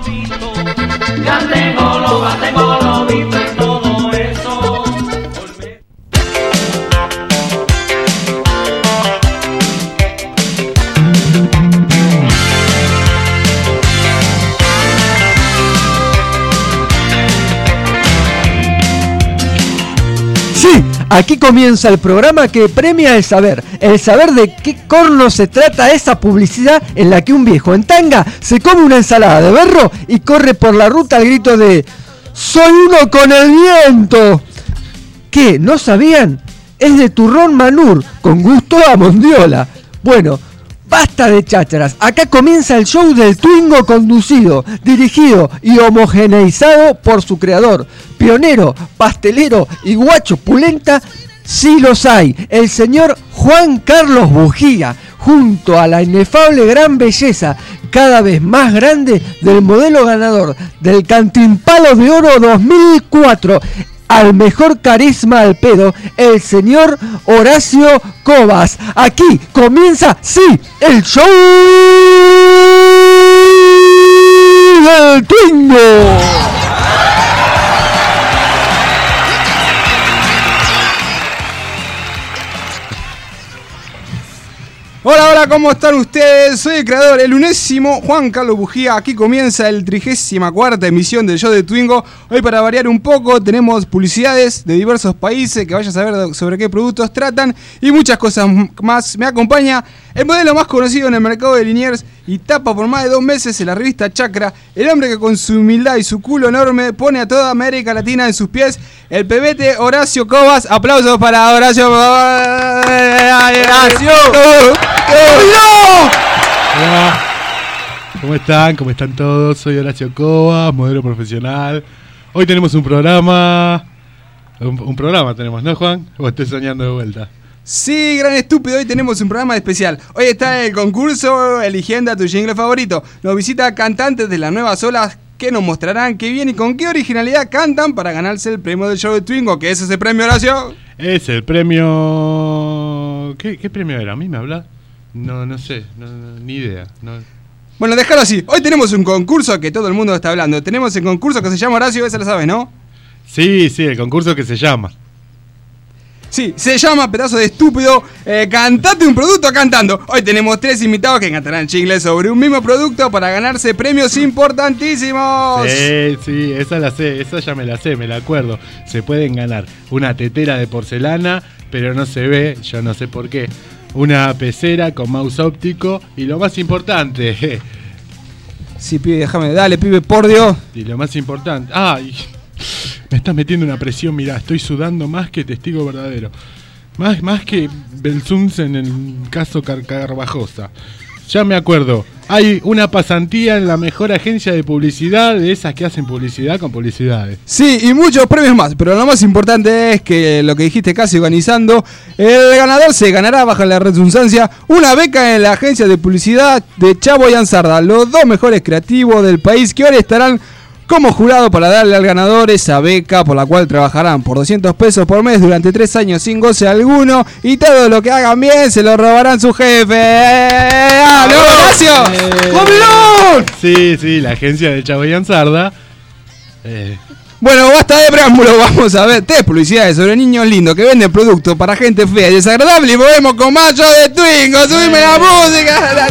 Sí, aquí comienza el programa que premia el saber de qué corno se trata esa publicidad en la que un viejo en tanga se come una ensalada de berro y corre por la ruta al grito de ¡Soy uno con el viento! ¿Qué? ¿No sabían? Es de turrón Manur, con gusto a mondiola. Bueno, basta de chácharas, acá comienza el show del Twingo conducido, dirigido y homogeneizado por su creador, pionero, pastelero y guacho pulenta, sí los hay, el señor Juan Carlos Bujía. junto a la inefable gran belleza, cada vez más grande, del modelo ganador del Cantimpalo de Oro 2004, al mejor carisma al pedo, el señor Horacio Cobas. Aquí comienza, sí, el show del Twingo. Hola, hola, ¿cómo están ustedes? Soy el creador, el unésimo Juan Carlos Bujía. Aquí comienza el 34ª emisión del show de Twingo. Hoy, para variar un poco, tenemos publicidades de diversos países, que vayas a ver sobre qué productos tratan y muchas cosas más. Me acompaña el modelo más conocido en el mercado de Liniers y tapa por más de 2 meses en la revista Chakra, el hombre que con su humildad y su culo enorme pone a toda América Latina en sus pies, el pebete Horacio Cobas. Aplausos para Horacio. ¡Horacio! Hola. ¿Cómo están? ¿Cómo están todos? Soy Horacio Cobas, modelo profesional. Hoy tenemos un programa. Un programa tenemos, ¿no, Juan? ¿O estoy soñando de vuelta? Sí, gran estúpido, hoy tenemos un programa especial. Hoy está el concurso Eligiendo a tu jingle favorito. Nos visita cantantes de las nuevas olas que nos mostrarán qué bien y con qué originalidad cantan para ganarse el premio del show de Twingo. ¿Qué es ese premio, Horacio? Es el premio... ¿Qué premio era? ¿A mí me habla? No sé, ni idea. No. Bueno, déjalo así. Hoy tenemos un concurso que todo el mundo está hablando. Tenemos el concurso que se llama Horacio, esa lo sabes, ¿no? Sí, el concurso que se llama. Sí, se llama Pedazo de Estúpido, cantate un producto cantando. Hoy tenemos 3 invitados que cantarán jingles sobre un mismo producto para ganarse premios importantísimos. Sí, esa la sé, esa ya me la sé, me la acuerdo. Se pueden ganar una tetera de porcelana, pero no se ve, yo no sé por qué. Una pecera con mouse óptico y lo más importante... Sí, pibe, déjame, dale, pibe, por Dios. Y lo más importante... ¡Ay! Me estás metiendo una presión, mirá, estoy sudando más que testigo verdadero. Más que Belsunce en el caso Carvajosa. Ya me acuerdo, hay una pasantía en la mejor agencia de publicidad, de esas que hacen publicidad con publicidades. Sí, y muchos premios más, pero lo más importante es que lo que dijiste casi organizando, el ganador se ganará, bajo la redundancia, una beca en la agencia de publicidad de Chavo y Ansarda, los 2 mejores creativos del país, que ahora estarán como jurado para darle al ganador esa beca, por la cual trabajarán por 200 pesos por mes durante 3 años sin goce alguno, y todo lo que hagan bien se lo robarán su jefe. ¡No, Horacio! ¡Mobilón! Sí, la agencia de Chavo y Ansarda. Bueno, basta de preámbulo, vamos a ver 3 publicidades sobre niños lindos que venden productos para gente fea y desagradable, y volvemos con más show de Twingo. ¡Subime la música!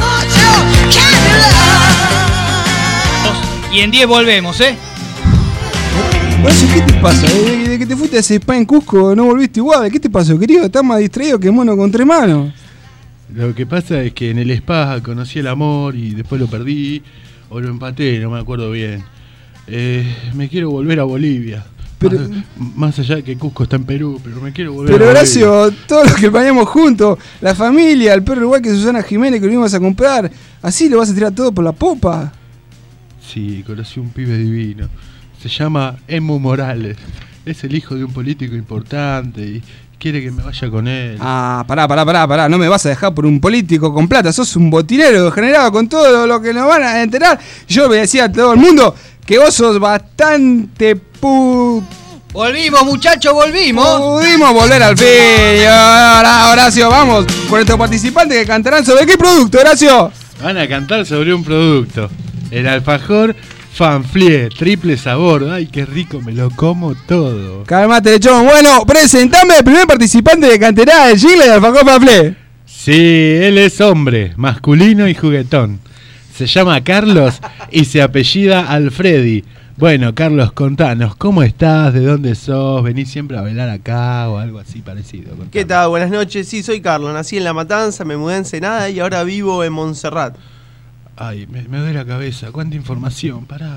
Y en 10 volvemos, Horacio, ¿qué te pasa? De que te fuiste a ese spa en Cusco no volviste igual. ¿Qué te pasó, querido? Estás más distraído que mono con 3 manos. Lo que pasa es que en el spa conocí el amor y después lo perdí o lo empaté, no me acuerdo bien. Me quiero volver a Bolivia. Pero, más allá de que Cusco está en Perú, pero me quiero volver a Bolivia. Pero Horacio, todo lo que vayamos juntos, la familia, el perro igual que Susana Jiménez que lo íbamos a comprar, así lo vas a tirar todo por la popa. Sí, conocí un pibe divino. Se llama Emu Morales. Es el hijo de un político importante y quiere que me vaya con él. Ah, pará. No me vas a dejar por un político con plata. Sos un botinero degenerado con todo lo que nos van a enterar. Yo me decía a todo el mundo que vos sos bastante Volvimos, muchachos, volvimos. Pudimos volver al fin. Y ahora, Horacio, vamos con estos participantes que cantarán sobre qué producto, Horacio. Van a cantar sobre un producto. El alfajor Fanflié, triple sabor. Ay, qué rico, me lo como todo. Calmate, lechón. Bueno, presentame al primer participante que cantará el jingle de alfajor Fanflié. Sí, él es hombre, masculino y juguetón. Se llama Carlos y se apellida Alfredi. Bueno, Carlos, contanos, ¿cómo estás? ¿De dónde sos? ¿Venís siempre a bailar acá o algo así parecido? Contanos. ¿Qué tal? Buenas noches. Sí, soy Carlos. Nací en La Matanza, me mudé a Ensenada y ahora vivo en Montserrat. Ay, me duele la cabeza. ¿Cuánta información? Pará.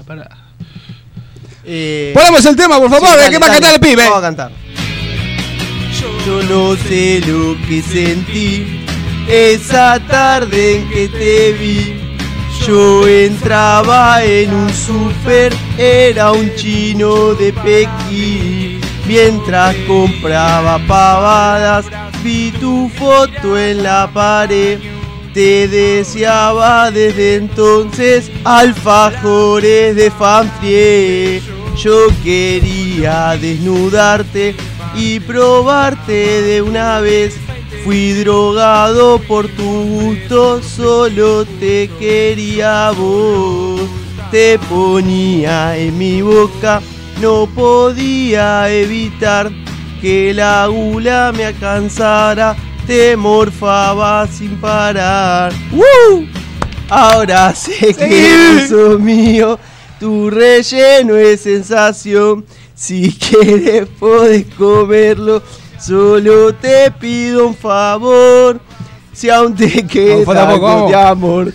Ponemos el tema, por favor. Sí, ¿qué va a cantar el pibe? Vamos a cantar. Yo no sé lo que sentí esa tarde en que te vi. Yo entraba en un súper, era un chino de Pekín. Mientras compraba pavadas, vi tu foto en la pared. te deseaba desde entonces alfajores de Fanfrier. Yo quería desnudarte y probarte de una vez. Fui drogado por tu gusto, solo te quería vos. Te ponía en mi boca, no podía evitar que la gula me alcanzara. Te morfaba sin parar. Ahora sé que sos mío, tu relleno es sensación. Si quieres podés comerlo, solo te pido un favor. Si aún te queda algo de amor,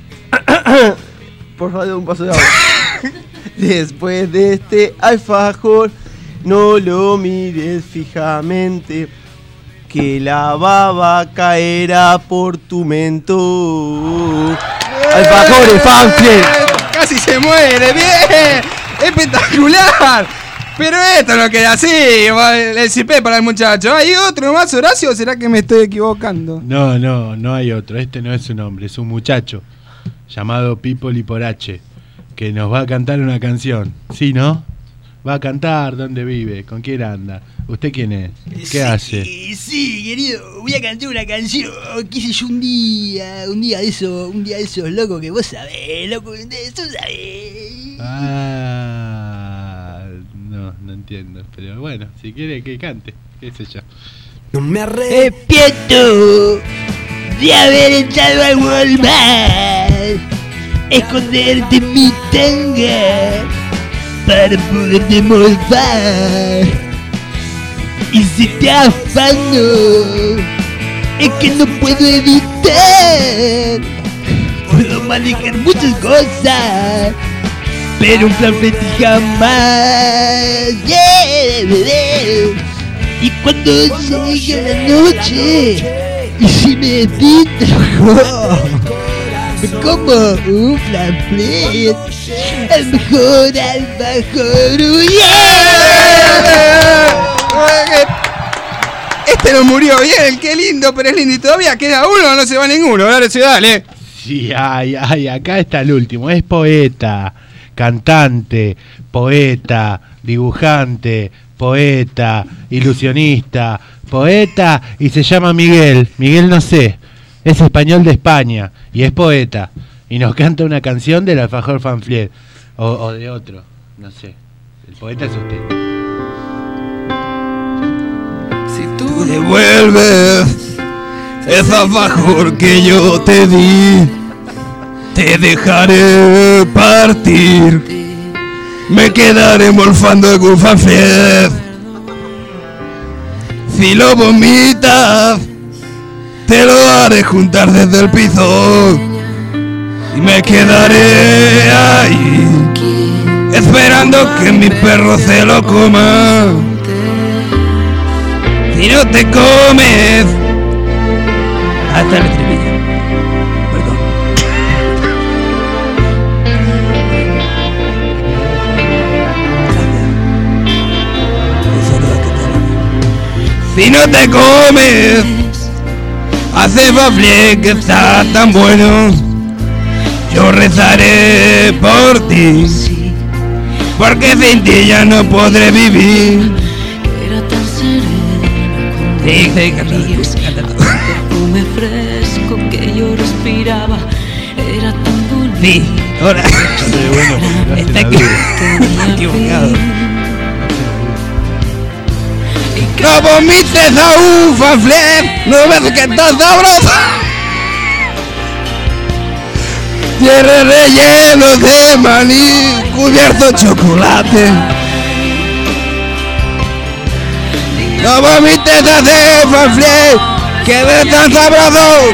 por favor, un paso de agua. Después de este alfajor, no lo mires fijamente, que la baba caerá por tu mentón. Alfajores, Fanfrier. Casi se muere, bien. Espectacular. Pero esto no queda así, el CP para el muchacho. ¿Hay otro más, Horacio, o será que me estoy equivocando? No hay otro. Este no es un hombre, es un muchacho llamado Pipo Liporache, que nos va a cantar una canción. ¿Sí, no? Va a cantar, ¿dónde vive? ¿Con quién anda? ¿Usted quién es? ¿Qué hace? Sí, querido, voy a cantar una canción, qué sé yo, un día de esos, loco, que vos sabés, loco, tú sabés. No entiendo, pero bueno, si quiere que cante, qué sé yo. No me arrepiento de haber entrado al Walmart, esconderte en mi tanga para poderte morfar. Y si te afano, es que no puedo evitar. Puedo manejar muchas cosas, pero un Fanfrier jamás. Y cuando llegue la noche, y si me pinta, me como un Fanfrier, el mejor alfajor. Este no murió bien, qué lindo, pero es lindo. ¿Y todavía queda uno o no se va ninguno? Dale. Sí, acá está el último. Es poeta, cantante, poeta, dibujante, poeta, ilusionista, poeta, y se llama Miguel. Miguel no sé, es español de España y es poeta. Y nos canta una canción del alfajor Fanfrier. O de otro, no sé. El poeta es usted. Tú devuelves ese alfajor que yo te di, te dejaré partir, me quedaré morfando algún Fanfrier. Si lo vomitas, te lo haré juntar desde el piso y me quedaré ahí esperando que mi perro se lo coma. Si no te comes hasta el estribillo. Perdón. Si no te comes hace Fanfrier que está tan bueno, yo rezaré por ti, porque sin ti ya no podré vivir. Sí, canta perfume fresco que yo respiraba era tan bonito. Sí, ahora. Está equivocado. No vomites a un Fanfrier, no ves que está sabroso. Tiene relleno de maní, cubierto de chocolate. No vomites a ese Fanfrier, que ves tan sabroso.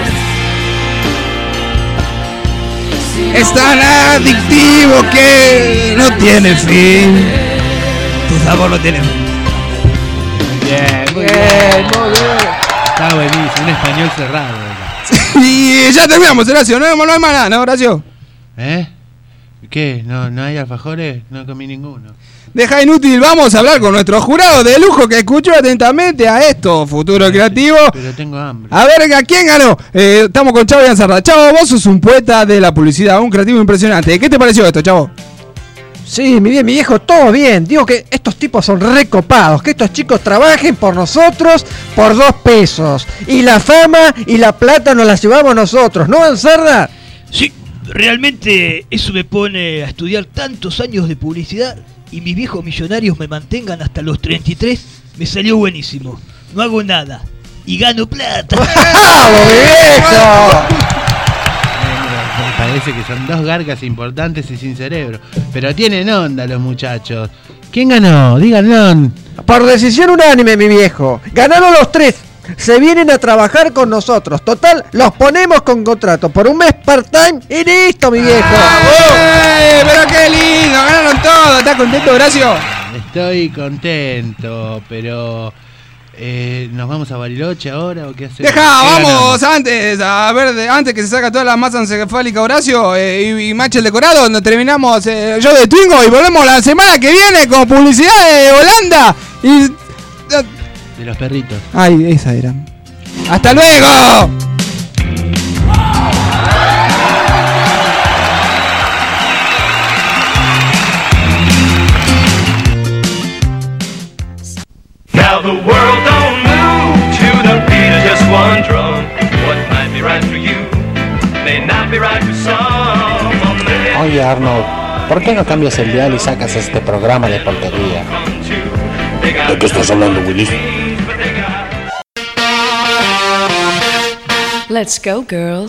Es tan adictivo que no tiene fin. Tu sabor no tiene fin. Bien, muy bien. Está buenísimo, un español cerrado. Y ya terminamos, Horacio. No hay más nada, ¿no, Horacio? ¿Qué? ¿No hay alfajores? No comí ninguno. Deja inútil, vamos a hablar con nuestro jurado de lujo que escuchó atentamente a esto, Futuro Creativo. Pero tengo hambre. A ver, ¿a quién ganó? Estamos con Chavo Yanzarda. Chavo, vos sos un poeta de la publicidad, un creativo impresionante. ¿Qué te pareció esto, Chavo? Sí, mi viejo, todo bien. Digo que estos tipos son recopados, que estos chicos trabajen por nosotros por 2 pesos. Y la fama y la plata nos la llevamos nosotros, ¿no, Yanzarda? Sí, realmente eso me pone a estudiar tantos años de publicidad y mis viejos millonarios me mantengan hasta los 33. Me salió buenísimo. No hago nada y gano plata. ¡Bravo, mi viejo! Me parece que son 2 gargas importantes y sin cerebro. Pero tienen onda los muchachos. ¿Quién ganó? Díganlo. Por decisión unánime, mi viejo. Ganaron los 3. Se vienen a trabajar con nosotros. Total, los ponemos con contrato por un mes part-time y listo, mi viejo. Pero qué lindo, ganaron todo. ¿Estás contento, Horacio? Estoy contento, pero... ¿nos vamos a Bariloche ahora o qué hacemos? Vamos antes, a ver, antes que se saca toda la masa encefálica Horacio y Macho el decorado, donde terminamos yo de Twingo y volvemos la semana que viene con publicidad de Holanda y... de los perritos. Ay, esa era. ¡Hasta luego! Now the world don't move to the beat of just one drum. What might be right for you may not be right for some. Oye Arnold, ¿por qué no cambias el dial y sacas este programa de porquería? ¿De qué estás hablando, Willy? Let's go, girls.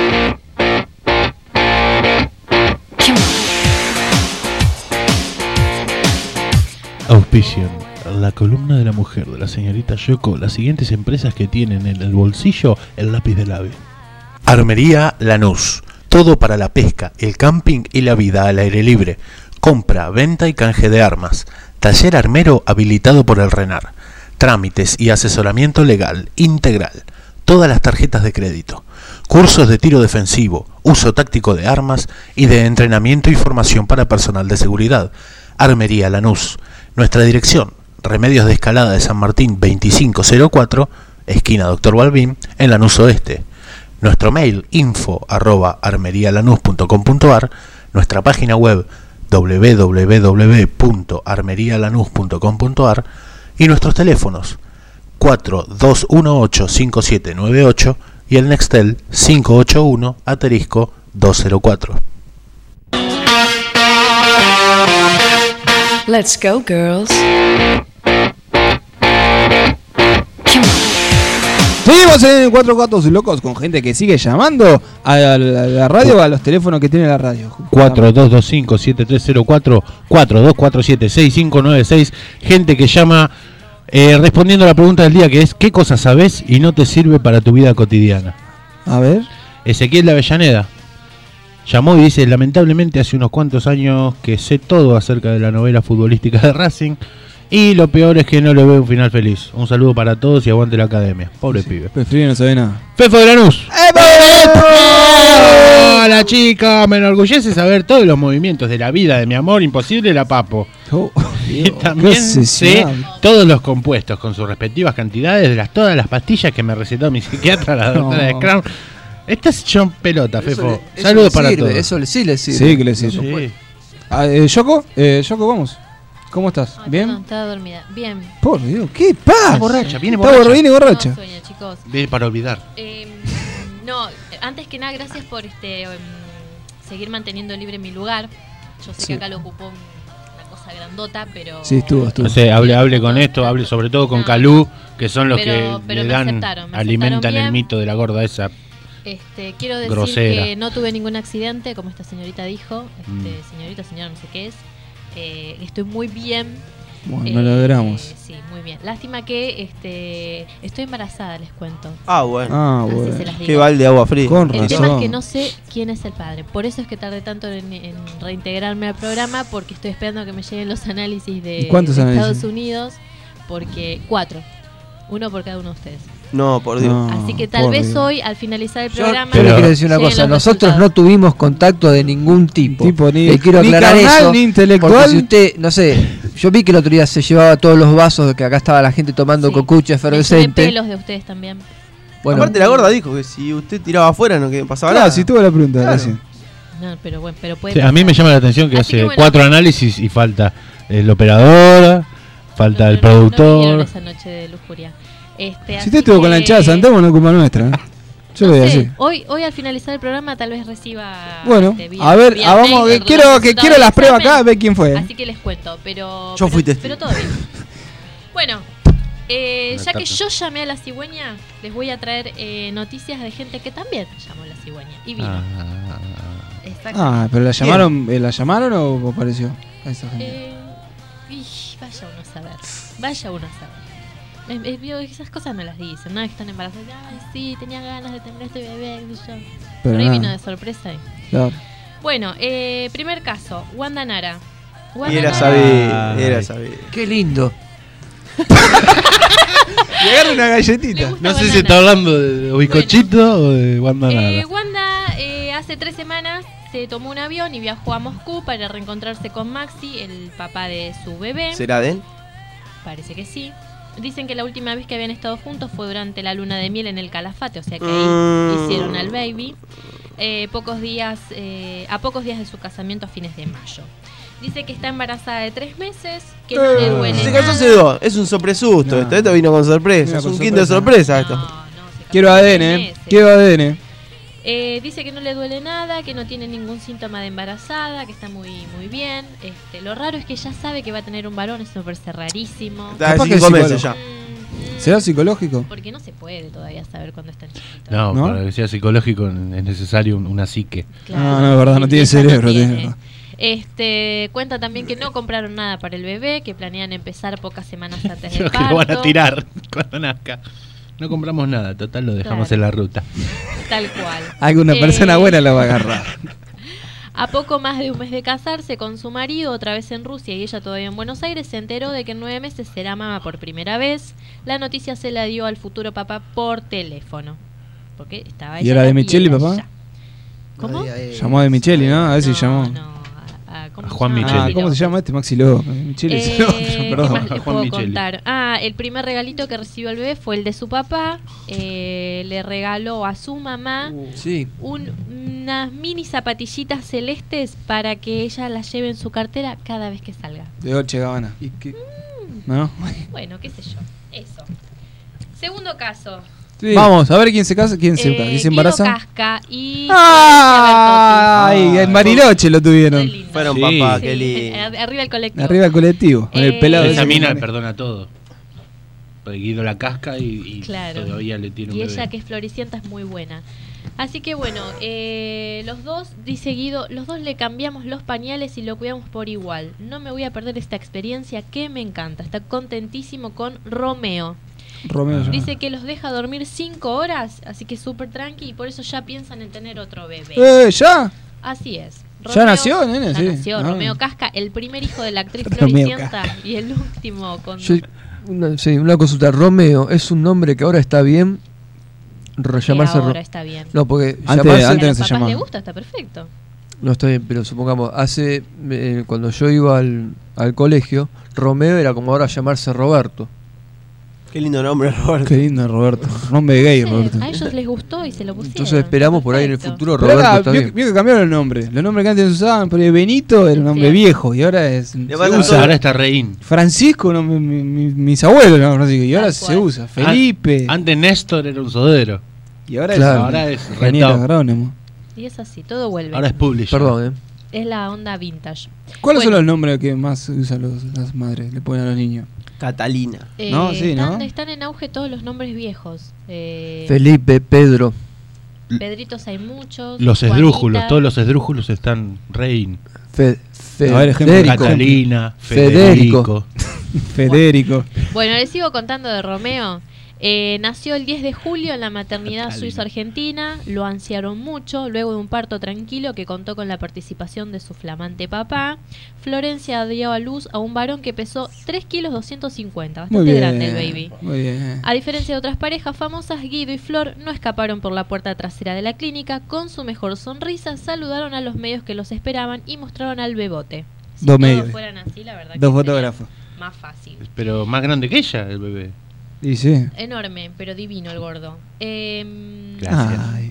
Auspician la columna de la mujer de la señorita Yoko, las siguientes empresas que tienen en el bolsillo el lápiz del ave. Armería Lanús. Todo para la pesca, el camping y la vida al aire libre. Compra, venta y canje de armas. Taller armero habilitado por el RENAR. Trámites y asesoramiento legal integral. Todas las tarjetas de crédito. Cursos de tiro defensivo, uso táctico de armas y de entrenamiento y formación para personal de seguridad. Armería Lanús. Nuestra dirección: Remedios de Escalada de San Martín 2504, esquina Dr. Balbín, en Lanús Oeste. Nuestro mail info@armerialanús.com.ar, nuestra página web www.armerialanús.com.ar y nuestros teléfonos 4218-5798 y el Nextel 581-204. Let's go, girls. Seguimos en 4 Gatos Locos con gente que sigue llamando a la radio, a los teléfonos que tiene la radio. 4225-7304, 4247-6596. Gente que llama respondiendo a la pregunta del día, que es: ¿qué cosa sabés y no te sirve para tu vida cotidiana? A ver. Ezequiel de Avellaneda llamó y dice: lamentablemente hace unos cuantos años que sé todo acerca de la novela futbolística de Racing y lo peor es que no le veo un final feliz. Un saludo para todos y aguante la academia. Pobre pibe. Preferido no sabe nada. Fefo de Lanús. Hola chica, me enorgullece saber todos los movimientos de la vida de mi amor imposible, la Papo. Y también sé todos los compuestos con sus respectivas cantidades de todas las pastillas que me recetó mi psiquiatra, la doctora de Crown. Estás hecho pelota, Fefo. Saludos para todos. Eso sí le sirve. Sí, que le sirve. Yoko, vamos. ¿Cómo estás? Ay, ¿Bien? Perdón, estaba dormida. Bien. Por Dios, ¿qué pasa? Viene borracha. Viene borracha. No, sueño, chicos. Viene para olvidar. No, antes que nada, gracias por seguir manteniendo libre mi lugar. Yo sé que acá lo ocupó una cosa grandota, pero... Sí, estuvo. No sé, hable con esto, hable sobre todo con Calú, que son los que le dan, alimentan el mito de la gorda esa. Quiero decir grosera. que no tuve ningún accidente, como esta señorita dijo. Señora, no sé qué es. Estoy muy bien. Bueno, lo logramos. Sí, muy bien. Lástima que estoy embarazada, les cuento. Bueno. Así se las digo. Qué balde de agua fría. Con El razón. tema es que no sé quién es el padre. Por eso es que tardé tanto en reintegrarme al programa, porque estoy esperando que me lleguen los análisis de Estados Unidos. Porque 4. Uno por cada uno de ustedes. No, por Dios. Así que tal vez hoy, al finalizar el programa... Yo le quiero decir una cosa, nosotros no tuvimos contacto de ningún tipo. Ni quiero aclarar carnal, eso, ni intelectual. porque si usted, no sé, Yo vi que el otro día se llevaba todos los vasos, que acá estaba la gente tomando cocucha efervescente. Me pelos de ustedes también. Bueno, aparte la gorda dijo que si usted tiraba afuera no que pasaba nada. Si tuvo la pregunta, gracias. No, pero bueno, pero puede. Sí, a mí me llama la atención que hace 4 análisis y falta el operador, falta el productor. No esa noche de lujuria. Si usted estuvo con la hinchada de Santemo, no es culpa nuestra. Yo lo voy a decir. Hoy al finalizar el programa tal vez reciba. Bueno, a ver, vamos, quiero las pruebas acá, a ver quién fue. Así que les cuento, pero. Yo fui testigo. Pero todo bien. Bueno, ya que yo llamé a la cigüeña, les voy a traer noticias de gente que también llamó a la cigüeña y vino. Pero ¿la llamaron o apareció a esa gente? Vaya uno a saber. Esas cosas no las dicen, no es que están embarazadas. Ay, sí, tenía ganas de tener este bebé. Pero ahí vino de sorpresa. Claro. Bueno, primer caso, Wanda Nara. Era sabido. Qué lindo. Le agarra una galletita. No sé si está hablando de bizcochito o de Wanda Nara. Wanda hace 3 semanas se tomó un avión y viajó a Moscú para reencontrarse con Maxi, el papá de su bebé. ¿Será de él? Parece que sí. Dicen que la última vez que habían estado juntos fue durante la luna de miel en el Calafate, o sea que ahí hicieron al baby. A pocos días de su casamiento a fines de mayo. Dice que está embarazada de 3 meses, que no le duele se nada. casó hace 2, es un sopresusto. No. Esto vino con sorpresa, es un quinto de sorpresa esto. Quiero ADN, quiero ADN. Dice que no le duele nada, que no tiene ningún síntoma de embarazada, que está muy bien. Lo raro es que ya sabe que va a tener un varón, eso me parece rarísimo. Está 5 meses ya. ¿Será psicológico? Porque no se puede todavía saber cuándo está en chiquito. No, para que sea psicológico es necesario una psique. Claro. No, es verdad, no tiene cerebro. Cuenta también que no compraron nada para el bebé, que planean empezar pocas semanas antes del Creo que parto. lo van a tirar cuando nazca. No compramos nada, total lo dejamos en la ruta. Tal cual. Alguna persona buena la va a agarrar. A poco más de un mes de casarse con su marido, otra vez en Rusia y ella todavía en Buenos Aires, se enteró de que en 9 meses será mamá por primera vez. La noticia se la dio al futuro papá por teléfono. Porque estaba ella. ¿Y era de Micheli, papá? ¿Cómo? Llamó de Micheli, ¿no? A ver si llamó. A Juan Micheli. ¿Cómo se llama este? Maxi Lobo. Micheli, perdón. ¿Qué más les puedo Micheli. contar? El primer regalito que recibió el bebé fue el de su papá. Le regaló a su mamá unas mini zapatillitas celestes para que ella las lleve en su cartera cada vez que salga. De Dolce Gabbana. ¿No? Bueno, qué sé yo. Eso. Segundo caso. Sí. Vamos, a ver quién se casa, quién se embaraza. Guido Casca y ¡ay! En Bariloche lo tuvieron. Fueron papá, qué lindo. Arriba el colectivo. Arriba el colectivo, con el pelado. Esa mina perdona todo. Porque Guido la casca y claro. Todavía le tiene un bebé. Y ella, que es floricienta, es muy buena. Así que bueno, los dos, dice Guido, los dos le cambiamos los pañales y lo cuidamos por igual. No me voy a perder esta experiencia que me encanta. Está contentísimo con Romeo. Dice que los deja dormir 5 horas, así que súper tranqui, y por eso ya piensan en tener otro bebé. ¿Ya? Así es. ¿Ya nació, nene? Ya nació, Romeo Casca, el primer hijo de la actriz Floricienta y el último con... Una consulta. Romeo es un nombre que ahora está bien llamarse. Ahora está bien. No, porque antes se llamaba. le gusta, está perfecto. No, está bien, pero supongamos, cuando yo iba al colegio, Romeo era como ahora llamarse Roberto. Qué lindo nombre, Roberto. Qué lindo, Roberto. Nombre gay, Roberto. A ellos les gustó y se lo pusieron. Entonces esperamos por ahí en el futuro, Pero Roberto. acá, vio que cambiaron el nombre. Los nombres que antes se usaban, porque Benito era un nombre viejo y ahora ahora está Reín. Francisco, mis abuelos, ¿no? Francisco, y ahora se usa. Felipe. Antes Néstor era un sodero. Y ahora es ingeniero agrónomo. Y es así, todo vuelve. Ahora es publisher. Perdón, Es la onda vintage. ¿Cuáles son los nombres que más usan las madres? Le ponen a los niños. Catalina. ¿No? Sí, ¿no? Están en auge todos los nombres viejos. Felipe, Pedro. Pedritos hay muchos. Los esdrújulos, todos los esdrújulos están Reín. Catalina, Federico. Federico. Bueno, les sigo contando de Romeo. Nació el 10 de julio en la maternidad suizo-argentina, lo ansiaron mucho, luego de un parto tranquilo que contó con la participación de su flamante papá. Florencia dio a luz a un varón que pesó 3 kilos 250, bastante grande el baby. Muy bien. A diferencia de otras parejas famosas, Guido y Flor no escaparon por la puerta trasera de la clínica. Con su mejor sonrisa saludaron a los medios que los esperaban y mostraron al bebote. Si Dos todos medios. fueran así, la verdad Dos que fotógrafos. sería más fácil. Pero más grande que ella, el bebé. Y sí. Enorme, pero divino el gordo. Gracias. Ay.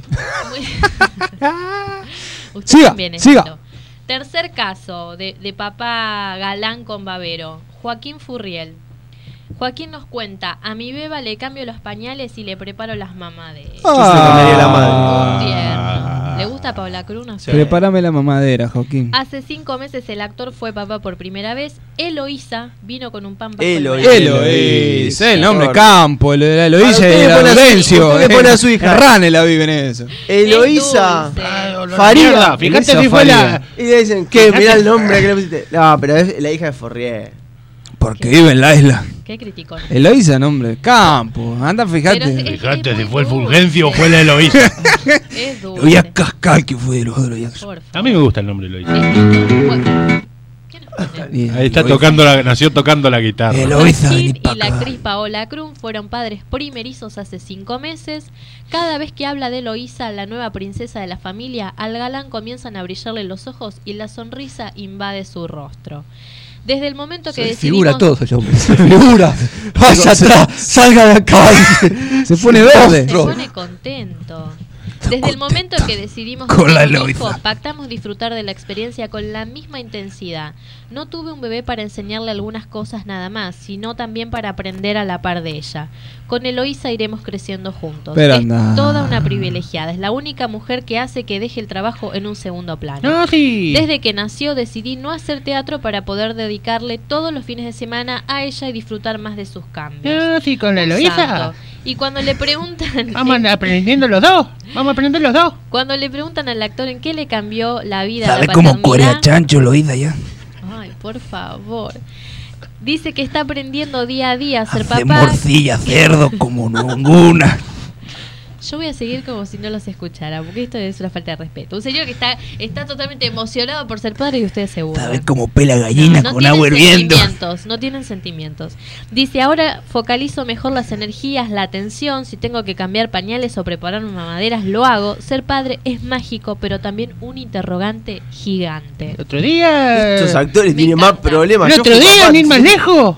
Usted Siga, también es siga. lindo. Tercer caso de papá galán con babero. Joaquín Furriel. Joaquín nos cuenta: a mi beba le cambio los pañales y le preparo las mamaderas. Yo se le cambiaría la madre. Un tierno. ¿Le gusta Paula Cruz? No sé. Prepárame la mamadera, Joaquín. Hace 5 meses el actor fue papá por primera vez. Eloísa vino con un pan bajo Eloísa, el nombre campo, Eloísa Usted y le pone a su- Laurencio. usted le pone a su hija. Rane la vive en eso. Eloísa Mierda, Faría. fíjate Eloísa si fue la. Y le dicen que mirá el nombre que le pusiste. No, pero es la hija de Forrier. Porque vive en la isla. Qué criticón. Eloísa, nombre campo. Anda, fíjate. Pero Fíjate si fue el Fulgencio o fue la Eloísa. Es Lo voy dulce. a cascar que fue de los otros. Por A mí me gusta el nombre Eloísa. Ahí está nació tocando la guitarra. Joaquín y la actriz Paola Cruz fueron padres primerizos hace 5 meses. Cada vez que habla de Eloísa, la nueva princesa de la familia, al galán comienzan a brillarle los ojos y la sonrisa invade su rostro. Desde el momento que Figura decidimos... todo ese hombre. Se figura. Vaya atrás. Salga de acá. Se pone verde. Se pone contento. Desde el momento que decidimos con la tener un hijo, Eloísa. pactamos disfrutar de la experiencia con la misma intensidad. No tuve un bebé para enseñarle algunas cosas nada más, sino también para aprender a la par de ella. Con Eloísa iremos creciendo juntos. Pero es anda. toda una privilegiada. Es la única mujer que hace que deje el trabajo en un segundo plano. No, sí. Desde que nació decidí no hacer teatro para poder dedicarle todos los fines de semana a ella y disfrutar más de sus cambios. No, sí, con la Un Eloísa. santo. Y cuando le preguntan... Vamos aprendiendo los dos. Vamos a aprender los dos. Cuando le preguntan al actor en qué le cambió la vida ¿Sabes la cómo paternidad? corea chancho Eloísa ya? Ay, por favor. Dice que está aprendiendo día a día a ser Hace papá. morcilla, cerdo, como ninguna. Yo voy a seguir como si no los escuchara, porque esto es una falta de respeto. Un señor que está totalmente emocionado por ser padre y ustedes se burlan. ¿Sabes cómo pela gallina No con tienen agua hirviendo? sentimientos, no tienen sentimientos. Dice, ahora focalizo mejor las energías, la atención. Si tengo que cambiar pañales o preparar mamaderas, lo hago. Ser padre es mágico, pero también un interrogante gigante. El otro día. Estos actores tienen más problemas. El Yo otro fui día, papá, ni más lejos.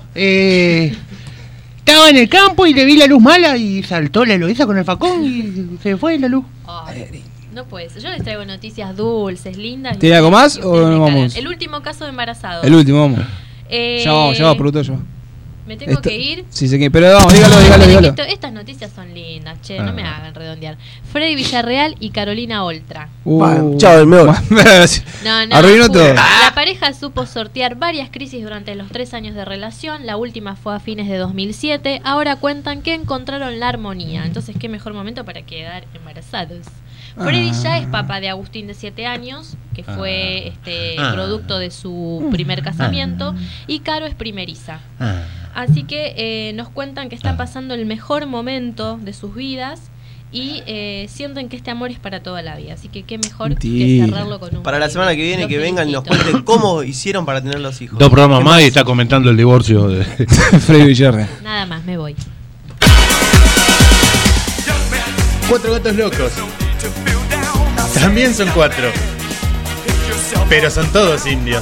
Estaba en el campo y le vi la luz mala y saltó la Eloísa con el facón y se fue la luz. Ay, no puede ser. Yo les traigo noticias dulces, lindas. ¿Tiene algo más y o ustedes no me vamos? cagan. El último caso de embarazado. El último, vamos. Ya vamos, producto yo. ¿Me tengo que ir? Sí, sé que, pero vamos, dígalo. Estas noticias son lindas, che, no me hagan redondear. Freddy Villarreal y Carolina Oltra. Chao, me voy. No, Arruinó juro. todo. La pareja supo sortear varias crisis durante los 3 años de relación. La última fue a fines de 2007. Ahora cuentan que encontraron la armonía. Entonces, qué mejor momento para quedar embarazados. Freddy ya es papá de Agustín de 7 años, que fue producto de su primer casamiento, y Caro es primeriza. Así que nos cuentan que están pasando el mejor momento de sus vidas y sienten que este amor es para toda la vida. Así que qué mejor que cerrarlo con un Para la semana que viene Los que vengan y nos felicito. cuenten cómo hicieron para tener los hijos. 2 programas más y está comentando el divorcio de Freddy Villarreal. Nada más, me voy. 4 gatos locos. También son 4. Pero son todos indios.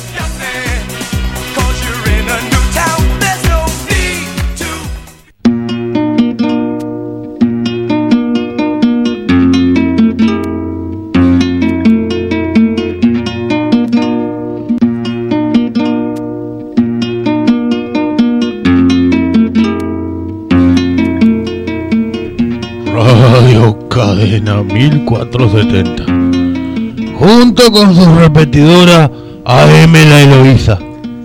Radio Cadena 1470. Junto con su repetidora AM La Eloísa.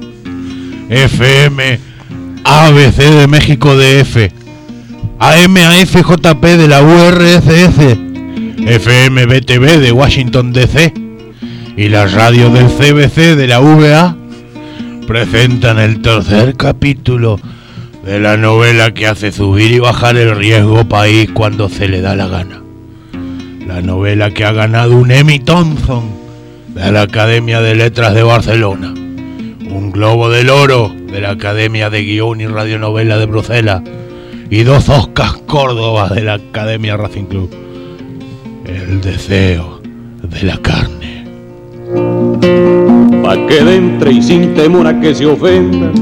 FM ABC de México DF. AM AFJP de la URSS. FM BTV de Washington DC. Y la radio del CBC de la VA presentan el tercer capítulo de la novela que hace subir y bajar el riesgo país cuando se le da la gana. La novela que ha ganado un Emmy Thompson de la Academia de Letras de Barcelona, un Globo del Oro de la Academia de Guión y Radionovela de Bruselas y 2 Oscars Córdoba de la Academia Racing Club. El deseo de la carne. pa' que entre y sin temor a que se ofenda.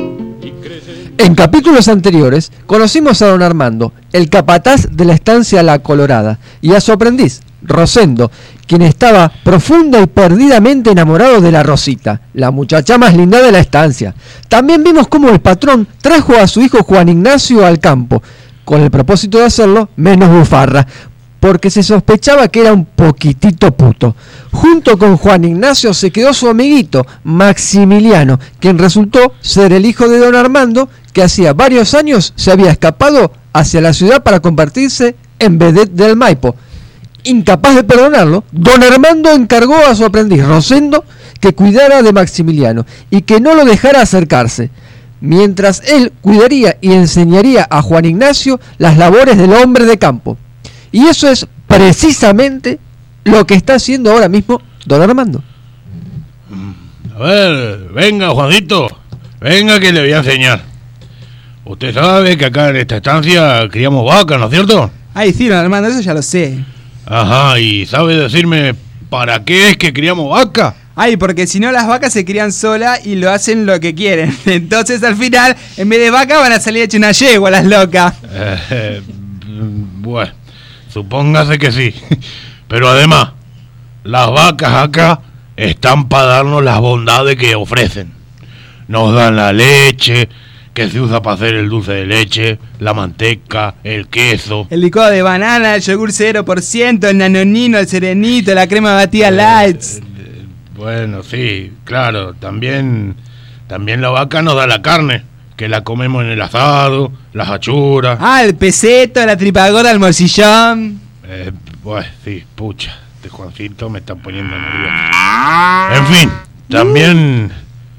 En capítulos anteriores conocimos a don Armando, el capataz de la estancia La Colorada, y a su aprendiz, Rosendo, quien estaba profunda y perdidamente enamorado de la Rosita, la muchacha más linda de la estancia. También vimos cómo el patrón trajo a su hijo Juan Ignacio al campo, con el propósito de hacerlo menos bufarra, porque se sospechaba que era un poquitito puto. Junto con Juan Ignacio se quedó su amiguito, Maximiliano, quien resultó ser el hijo de don Armando, que hacía varios años se había escapado hacia la ciudad para convertirse en vedette del Maipo. Incapaz de perdonarlo, don Armando encargó a su aprendiz Rosendo que cuidara de Maximiliano y que no lo dejara acercarse, mientras él cuidaría y enseñaría a Juan Ignacio las labores del hombre de campo. Y eso es precisamente lo que está haciendo ahora mismo don Armando. A ver, venga Juanito, venga que le voy a enseñar. Usted sabe que acá en esta estancia criamos vacas, ¿no es cierto? Ay, sí, don Armando, eso ya lo sé. Ajá, ¿y sabe decirme para qué es que criamos vacas? Ay, porque si no las vacas se crían solas y lo hacen lo que quieren. Entonces al final, en vez de vaca van a salir hecho una yegua las locas. Bueno, supóngase que sí. Pero además, las vacas acá están para darnos las bondades que ofrecen. Nos dan la leche, que se usa para hacer el dulce de leche, la manteca, el queso, el licuado de banana, el yogur 0%, el nanonino, el serenito, la crema batida lights. Bueno, sí, claro, también la vaca nos da la carne, que la comemos en el asado, las achuras. Ah, el peseto, la tripa gorda, el morcillón. Pues sí, pucha, este Juancito me está poniendo nervioso. En fin, también...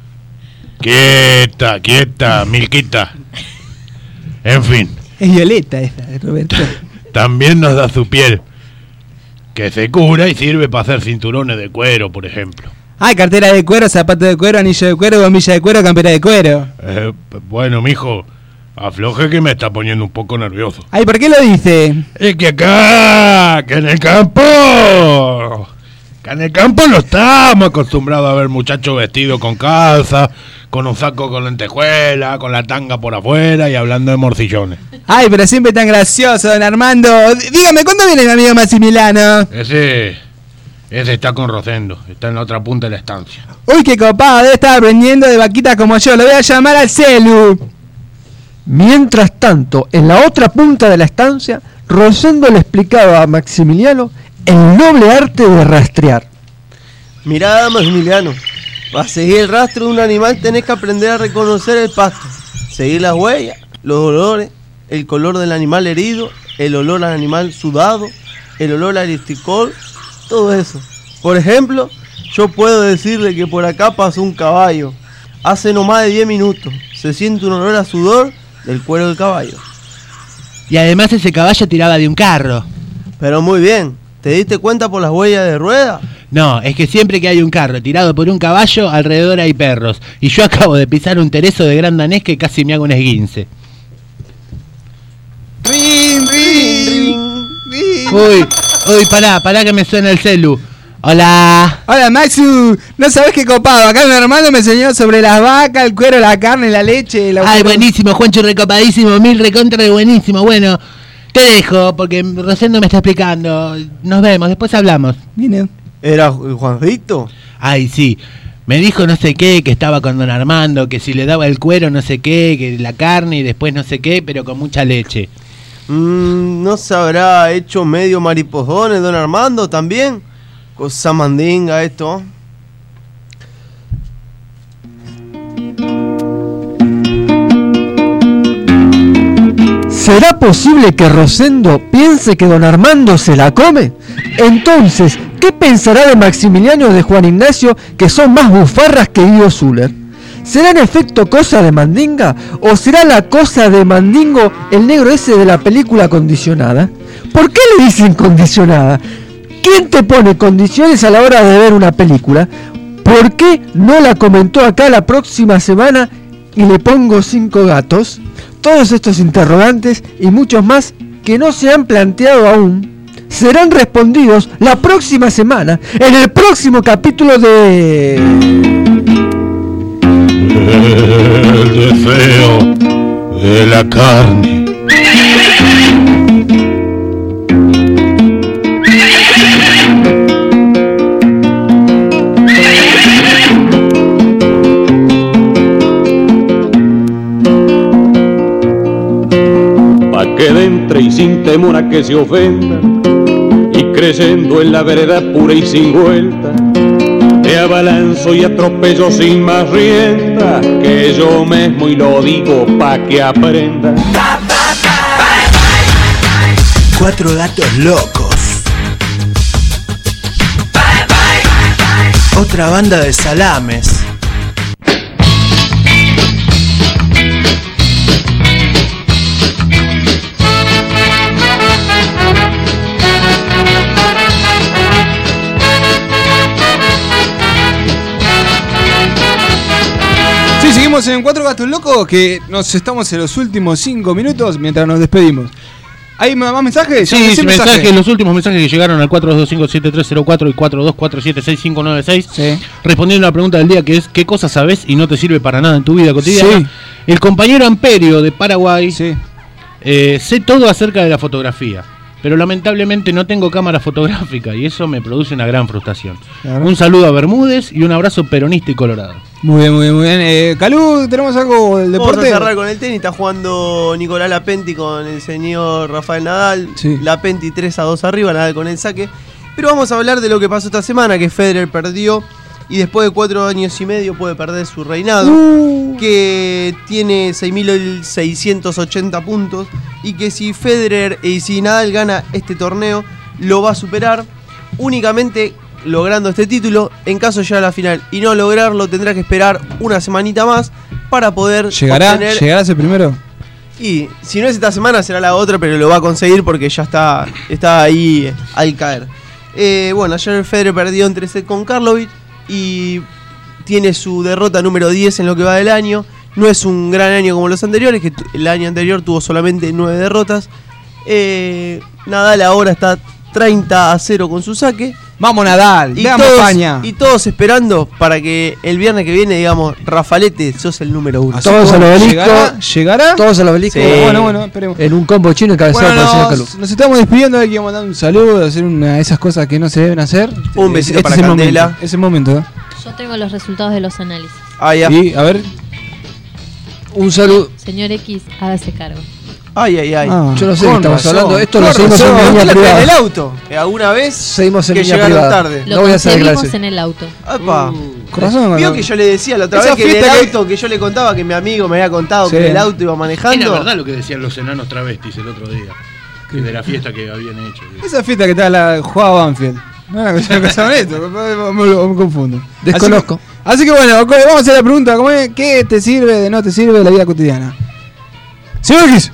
Quieta, Milquita. En fin. Es violeta esa, Roberto. También nos da su piel, que se cura y sirve para hacer cinturones de cuero, por ejemplo. Ay, cartera de cuero, zapato de cuero, anillo de cuero, bombilla de cuero, campera de cuero. Bueno, mijo, afloje que me está poniendo un poco nervioso. Ay, ¿por qué lo dice? Es que acá, que en el campo... En el campo no estamos acostumbrados a ver muchachos vestidos con calza, con un saco con lentejuela, con la tanga por afuera y hablando de morcillones. Ay, pero siempre tan gracioso, don Armando. Dígame, ¿cuándo viene mi amigo Maximiliano? Ese está con Rosendo, está en la otra punta de la estancia. Uy, qué copado, debe estar aprendiendo de vaquitas como yo. Lo voy a llamar al celu. Mientras tanto, en la otra punta de la estancia, Rosendo le explicaba a Maximiliano el noble arte de rastrear. Mirá, Maximiliano, para seguir el rastro de un animal tenés que aprender a reconocer el pasto, seguir las huellas, los olores, el color del animal herido, el olor al animal sudado, el olor al esticol, todo eso. Por ejemplo, yo puedo decirle que por acá pasó un caballo, hace no más de 10 minutos, se siente un olor a sudor del cuero del caballo. Y además ese caballo tiraba de un carro. Pero muy bien. ¿Te diste cuenta por las huellas de rueda? No, es que siempre que hay un carro tirado por un caballo, alrededor hay perros. Y yo acabo de pisar un tereso de gran danés que casi me hago un esguince. Uy, pará que me suena el celu. Hola. Hola, Maxu. No sabés qué copado. Acá mi hermano me enseñó sobre las vacas, el cuero, la carne, la leche. Ay, buenísimo, Juancho, recopadísimo, mil recontra de buenísimo. Bueno, te dejo porque Rosendo me está explicando. Nos vemos, después hablamos. Viene. ¿Era Juanjito? Ay, sí. Me dijo no sé qué, que estaba con don Armando, que si le daba el cuero no sé qué, que la carne y después no sé qué, pero con mucha leche. ¿No se habrá hecho medio mariposones don Armando también? Cosa mandinga esto. ¿Será posible que Rosendo piense que don Armando se la come? Entonces, ¿qué pensará de Maximiliano y de Juan Ignacio, que son más bufarras que Guido Zuller? ¿Será en efecto cosa de mandinga? ¿O será la cosa de Mandingo, el negro ese de la película Condicionada? ¿Por qué le dicen condicionada? ¿Quién te pone condiciones a la hora de ver una película? ¿Por qué no la comentó acá la próxima semana y le pongo 5 gatos? Todos estos interrogantes y muchos más que no se han planteado aún serán respondidos la próxima semana en el próximo capítulo de... El deseo de la carne. Pa' que entre y sin temor a que se ofendan, y creyendo en la verdad pura y sin vuelta, te abalanzo y atropello sin más rienda, que yo mismo y lo digo pa' que aprenda. 4 gatos locos. Otra banda de salames. Sí, seguimos en 4 gatos locos, que nos estamos en los últimos 5 minutos mientras nos despedimos. ¿Hay más mensajes? Sí, mensajes, los últimos mensajes que llegaron al 42257304 y 42476596, sí, respondiendo a la pregunta del día, que es ¿qué cosa sabes y no te sirve para nada en tu vida cotidiana? Sí. El compañero Amperio de Paraguay, sí, sé todo acerca de la fotografía, pero lamentablemente no tengo cámara fotográfica y eso me produce una gran frustración. Claro. Un saludo a Bermúdez y un abrazo peronista y colorado. Muy bien, muy bien, muy bien. Calú, ¿tenemos algo del deporte? Vamos a cerrar con el tenis. Está jugando Nicolás Lapenti con el señor Rafael Nadal. Sí. Lapenti 3-2 arriba, Nadal con el saque. Pero vamos a hablar de lo que pasó esta semana, que Federer perdió y después de 4 años y medio puede perder su reinado, que tiene 6.680 puntos y que si Federer y si Nadal gana este torneo lo va a superar únicamente logrando este título. En caso de llegar a la final y no lograrlo, tendrá que esperar una semanita más para poder ¿Llegará ese primero? Y si no es esta semana será la otra, pero lo va a conseguir porque ya está ahí al caer. Bueno, ayer Federer perdió en 3 sets con Karlovic y tiene su derrota número 10 en lo que va del año. No es un gran año como los anteriores, que el año anterior tuvo solamente 9 derrotas. Nadal ahora está 30-0 con su saque. Vamos Nadal, veamos España. Y todos esperando para que el viernes que viene digamos, Rafalete, sos el número 1. Todos al obelisco. ¿Llegará? Todos al obelisco. Sí. Bueno, esperemos. En un combo chino encabezado por el señor Calú. Nos estamos despidiendo, hay que mandar un saludo, hacer una de esas cosas que no se deben hacer. Un besito para Candela. Es el momento. Yo tengo los resultados de los análisis. Ya. Y, a ver. Un saludo. Señor X, hágase cargo. Ay. Yo no sé de qué estamos hablando. Esto lo seguimos en línea privada. En el auto. ¿Alguna vez? Seguimos en que línea privada. Tarde. Lo conseguimos en el auto. Con razón. Vio que yo le decía la otra vez que en el auto que yo le contaba, que mi amigo me había contado que en el auto iba manejando. Era verdad lo que decían los enanos travestis el otro día. Que de la fiesta que habían hecho. Esa fiesta que estaba jugaba Banfield. No era cosa de esto, me confundo. Desconozco. Así que bueno, vamos a hacer la pregunta, ¿cómo es? ¿Qué te sirve, no te sirve de la vida cotidiana? Señor X,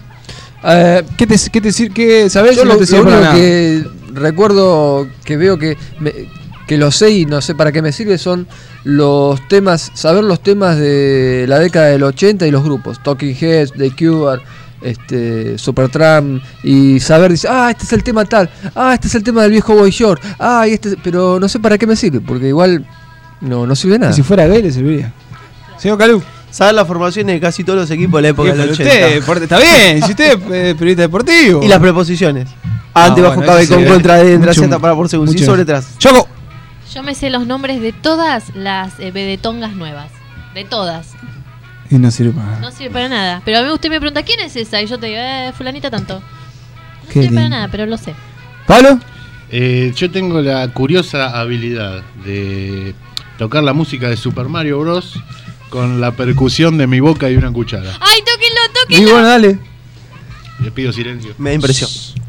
¿qué sabés yo no te sirve para nada? Que recuerdo que veo que lo sé y no sé para qué me sirve son los temas, saber los temas de la década del 80 y los grupos, Talking Heads, The Cure, Supertramp, y saber, dice, este es el tema tal, este es el tema del viejo Boy Short, pero no sé para qué me sirve, porque igual no sirve nada. Y si fuera gay le serviría. Señor Calú. Saber las formaciones de casi todos los equipos de la época del 80. Está bien, si usted es periodista deportivo. Y las preposiciones. Ante, bajo, cabe, con, contra, dentro, hacienda, para, por, según, sí, sobre, tras. ¡Choco! Yo me sé los nombres de todas las vedetongas nuevas. De todas. Y no sirve para nada. No sirve para nada. Pero a mí usted me pregunta, ¿quién es esa? Y yo te digo, fulanita tanto. No Qué sirve para nada, pero lo sé. ¿Pablo? Yo tengo la curiosa habilidad de tocar la música de Super Mario Bros. Con la percusión de mi boca y una cuchara. ¡Ay, tóquenlo! Y bueno, dale. Le pido silencio. Me da impresión.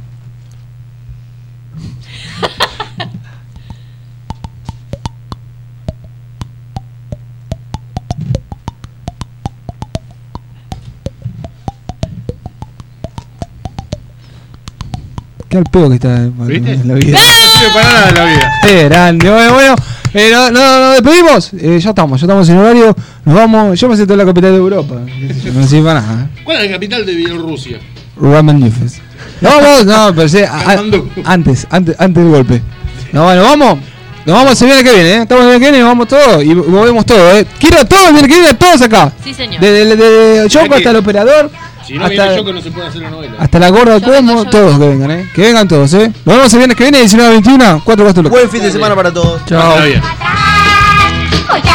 Qué al pedo que está ¿viste? En la vida. No sirve para nada en la vida. Grande. Bueno. Nos despedimos. Ya estamos en horario. Nos vamos. Yo me siento en la capital de Europa. No sirve para nada. ¿Cuál es la capital de Bielorrusia? Roman Nefes. No, pero sí, antes del golpe. No, bueno, vamos. Nos vamos el viernes que viene, ¿eh? Estamos el viernes que viene y nos vamos todos y movemos todo, ¿eh? Quiero a todos el viernes que viene, a todos acá. Sí, señor. Desde Yoko hasta el operador. Si no viene Yoko no se puede hacer la novela. Hasta la gorda como, todos que vengan, ¿eh? Que vengan todos, ¿eh? Nos vemos el viernes que viene, 19 a 21, 4 Gastos Locos. Buen fin de semana para todos. Chao. Oye,